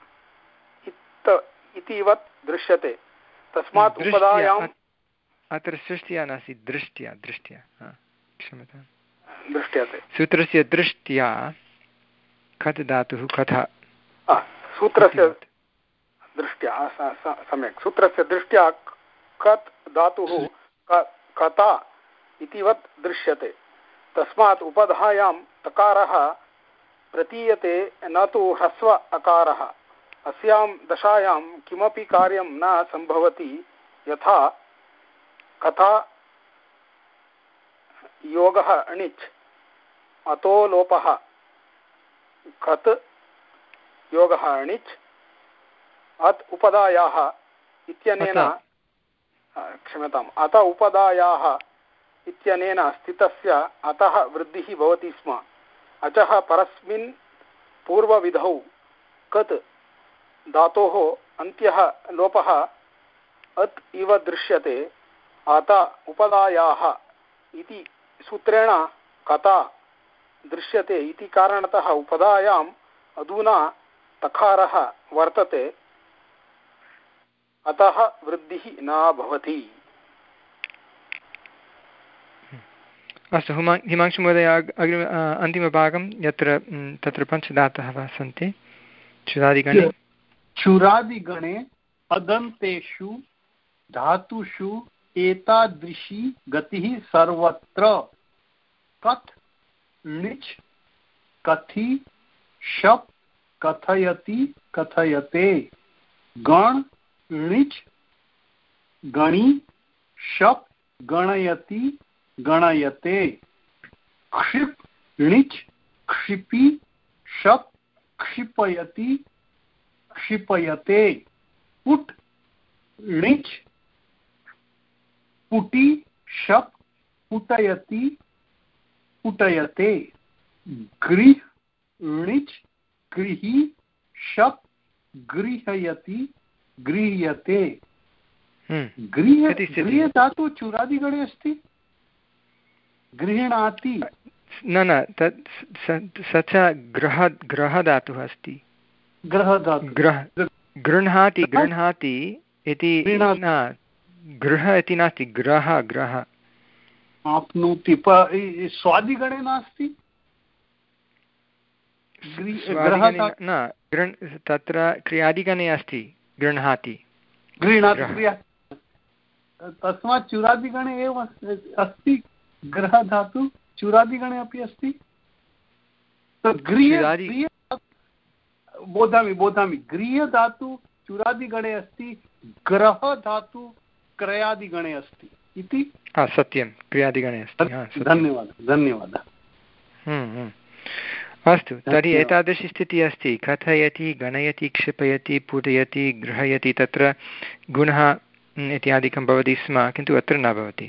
इतिवत् दृश्यते तस्मात् उपदायाम् अत्र सृष्ट्या नास्ति दृष्ट्या दृष्ट्या क्षम्यतां दृष्ट्यते सूत्रस्य दृष्ट्या कत् धातुः कथा सूत्रस्य दृष्ट्या सम्यक् सूत्रस्य दृष्ट्या कत् धातुः कथा इतिवत् दृश्यते तस्मात् उपधायां तकारः प्रतीयते न तु ह्रस्व अकारः अस्यां दशायां किमपि कार्यं न सम्भवति यथा कथा योगः अणिच् अतो लोपः कत् योगः अणिच् अत् उपदायाः इत्यनेन क्षम्यताम् अत उपदायाः इत्यनेन स्थितस्य अतः वृद्धिः भवति स्म अचः परस्मिन् पूर्वविधौ कत् धातोः अन्त्यः लोपः अत् इव दृश्यते अत उपदायाः इति सूत्रेण कथा दृश्यते इति कारणतः उपदायाम् अधुना तकारः वर्तते अतः वृद्धिः न भवति। अस्तु हिमांशुमहोदय अग्रिम अन्तिमभागं यत्र तत्र पञ्चधातवः वा सन्ति चुरादिगणे चुरादिगणे अदन्तेषु धातुषु एतादृशी गतिः सर्वत्र कथ् णिच् कथि शप् कथयति कथयते गण णिच् गणि शप् गणयति गणयते क्षिप् णिच् क्षिपि शप् क्षिपयति क्षिपयते पुट् णिच् पुटि शप् पुटयति पुटयते गृह् णिच् गृहि शप् गृह्यति गृह्यते हम्म। गृह्य इति स्थितिः। गृह्य धातु चुरादिगणे अस्ति गृह्णाति न न तत् स च गृह गृहधातुः अस्ति गृहधातु गृह गृह्णाति गृह्णाति इति न गृह इति नास्ति ग्रह ग्रह आप्नोति स्वादिगणे नास्ति न गृह् तत्र क्रियादिगणे अस्ति गृह्णाति गृह्णाति तस्मात् चुरादिगणे एव अस्ति गृहधातु चुरादिगणे अपि अस्ति गृह्य बोधामि बोधामि गृह्यधातु चुरादिगणे अस्ति ग्रहधातु क्रयादिगणे अस्ति इति सत्यं क्रियादिगणे अस्ति धन्यवादः धन्यवादः अस्तु तर्हि एतादृशी स्थितिः अस्ति कथयति गणयति क्षिपयति पूटयति गृह्यति तत्र गुणः इत्यादिकं भवति स्म किन्तु अत्र न भवति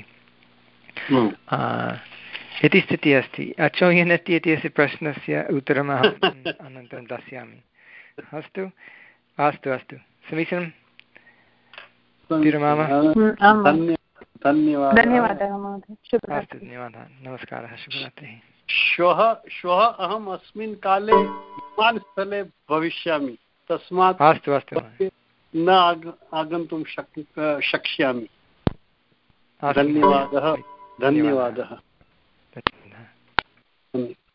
इति स्थितिः अस्ति अचोयनति इत्यस्य प्रश्नस्य उत्तरम् अहम् अनन्तरं दास्यामि अस्तु अस्तु अस्तु समीचीनं विरमामः धन्यवादः धन्यवादः महोदय अस्तु धन्यवादः नमस्कारः शुभरात्रिः श्वः श्वः अहम् अस्मिन् काले विमानस्थले भविष्यामि तस्मात् अस्तु अस्तु न आगन्तुं शक् शक्ष्यामि धन्यवादः धन्यवादः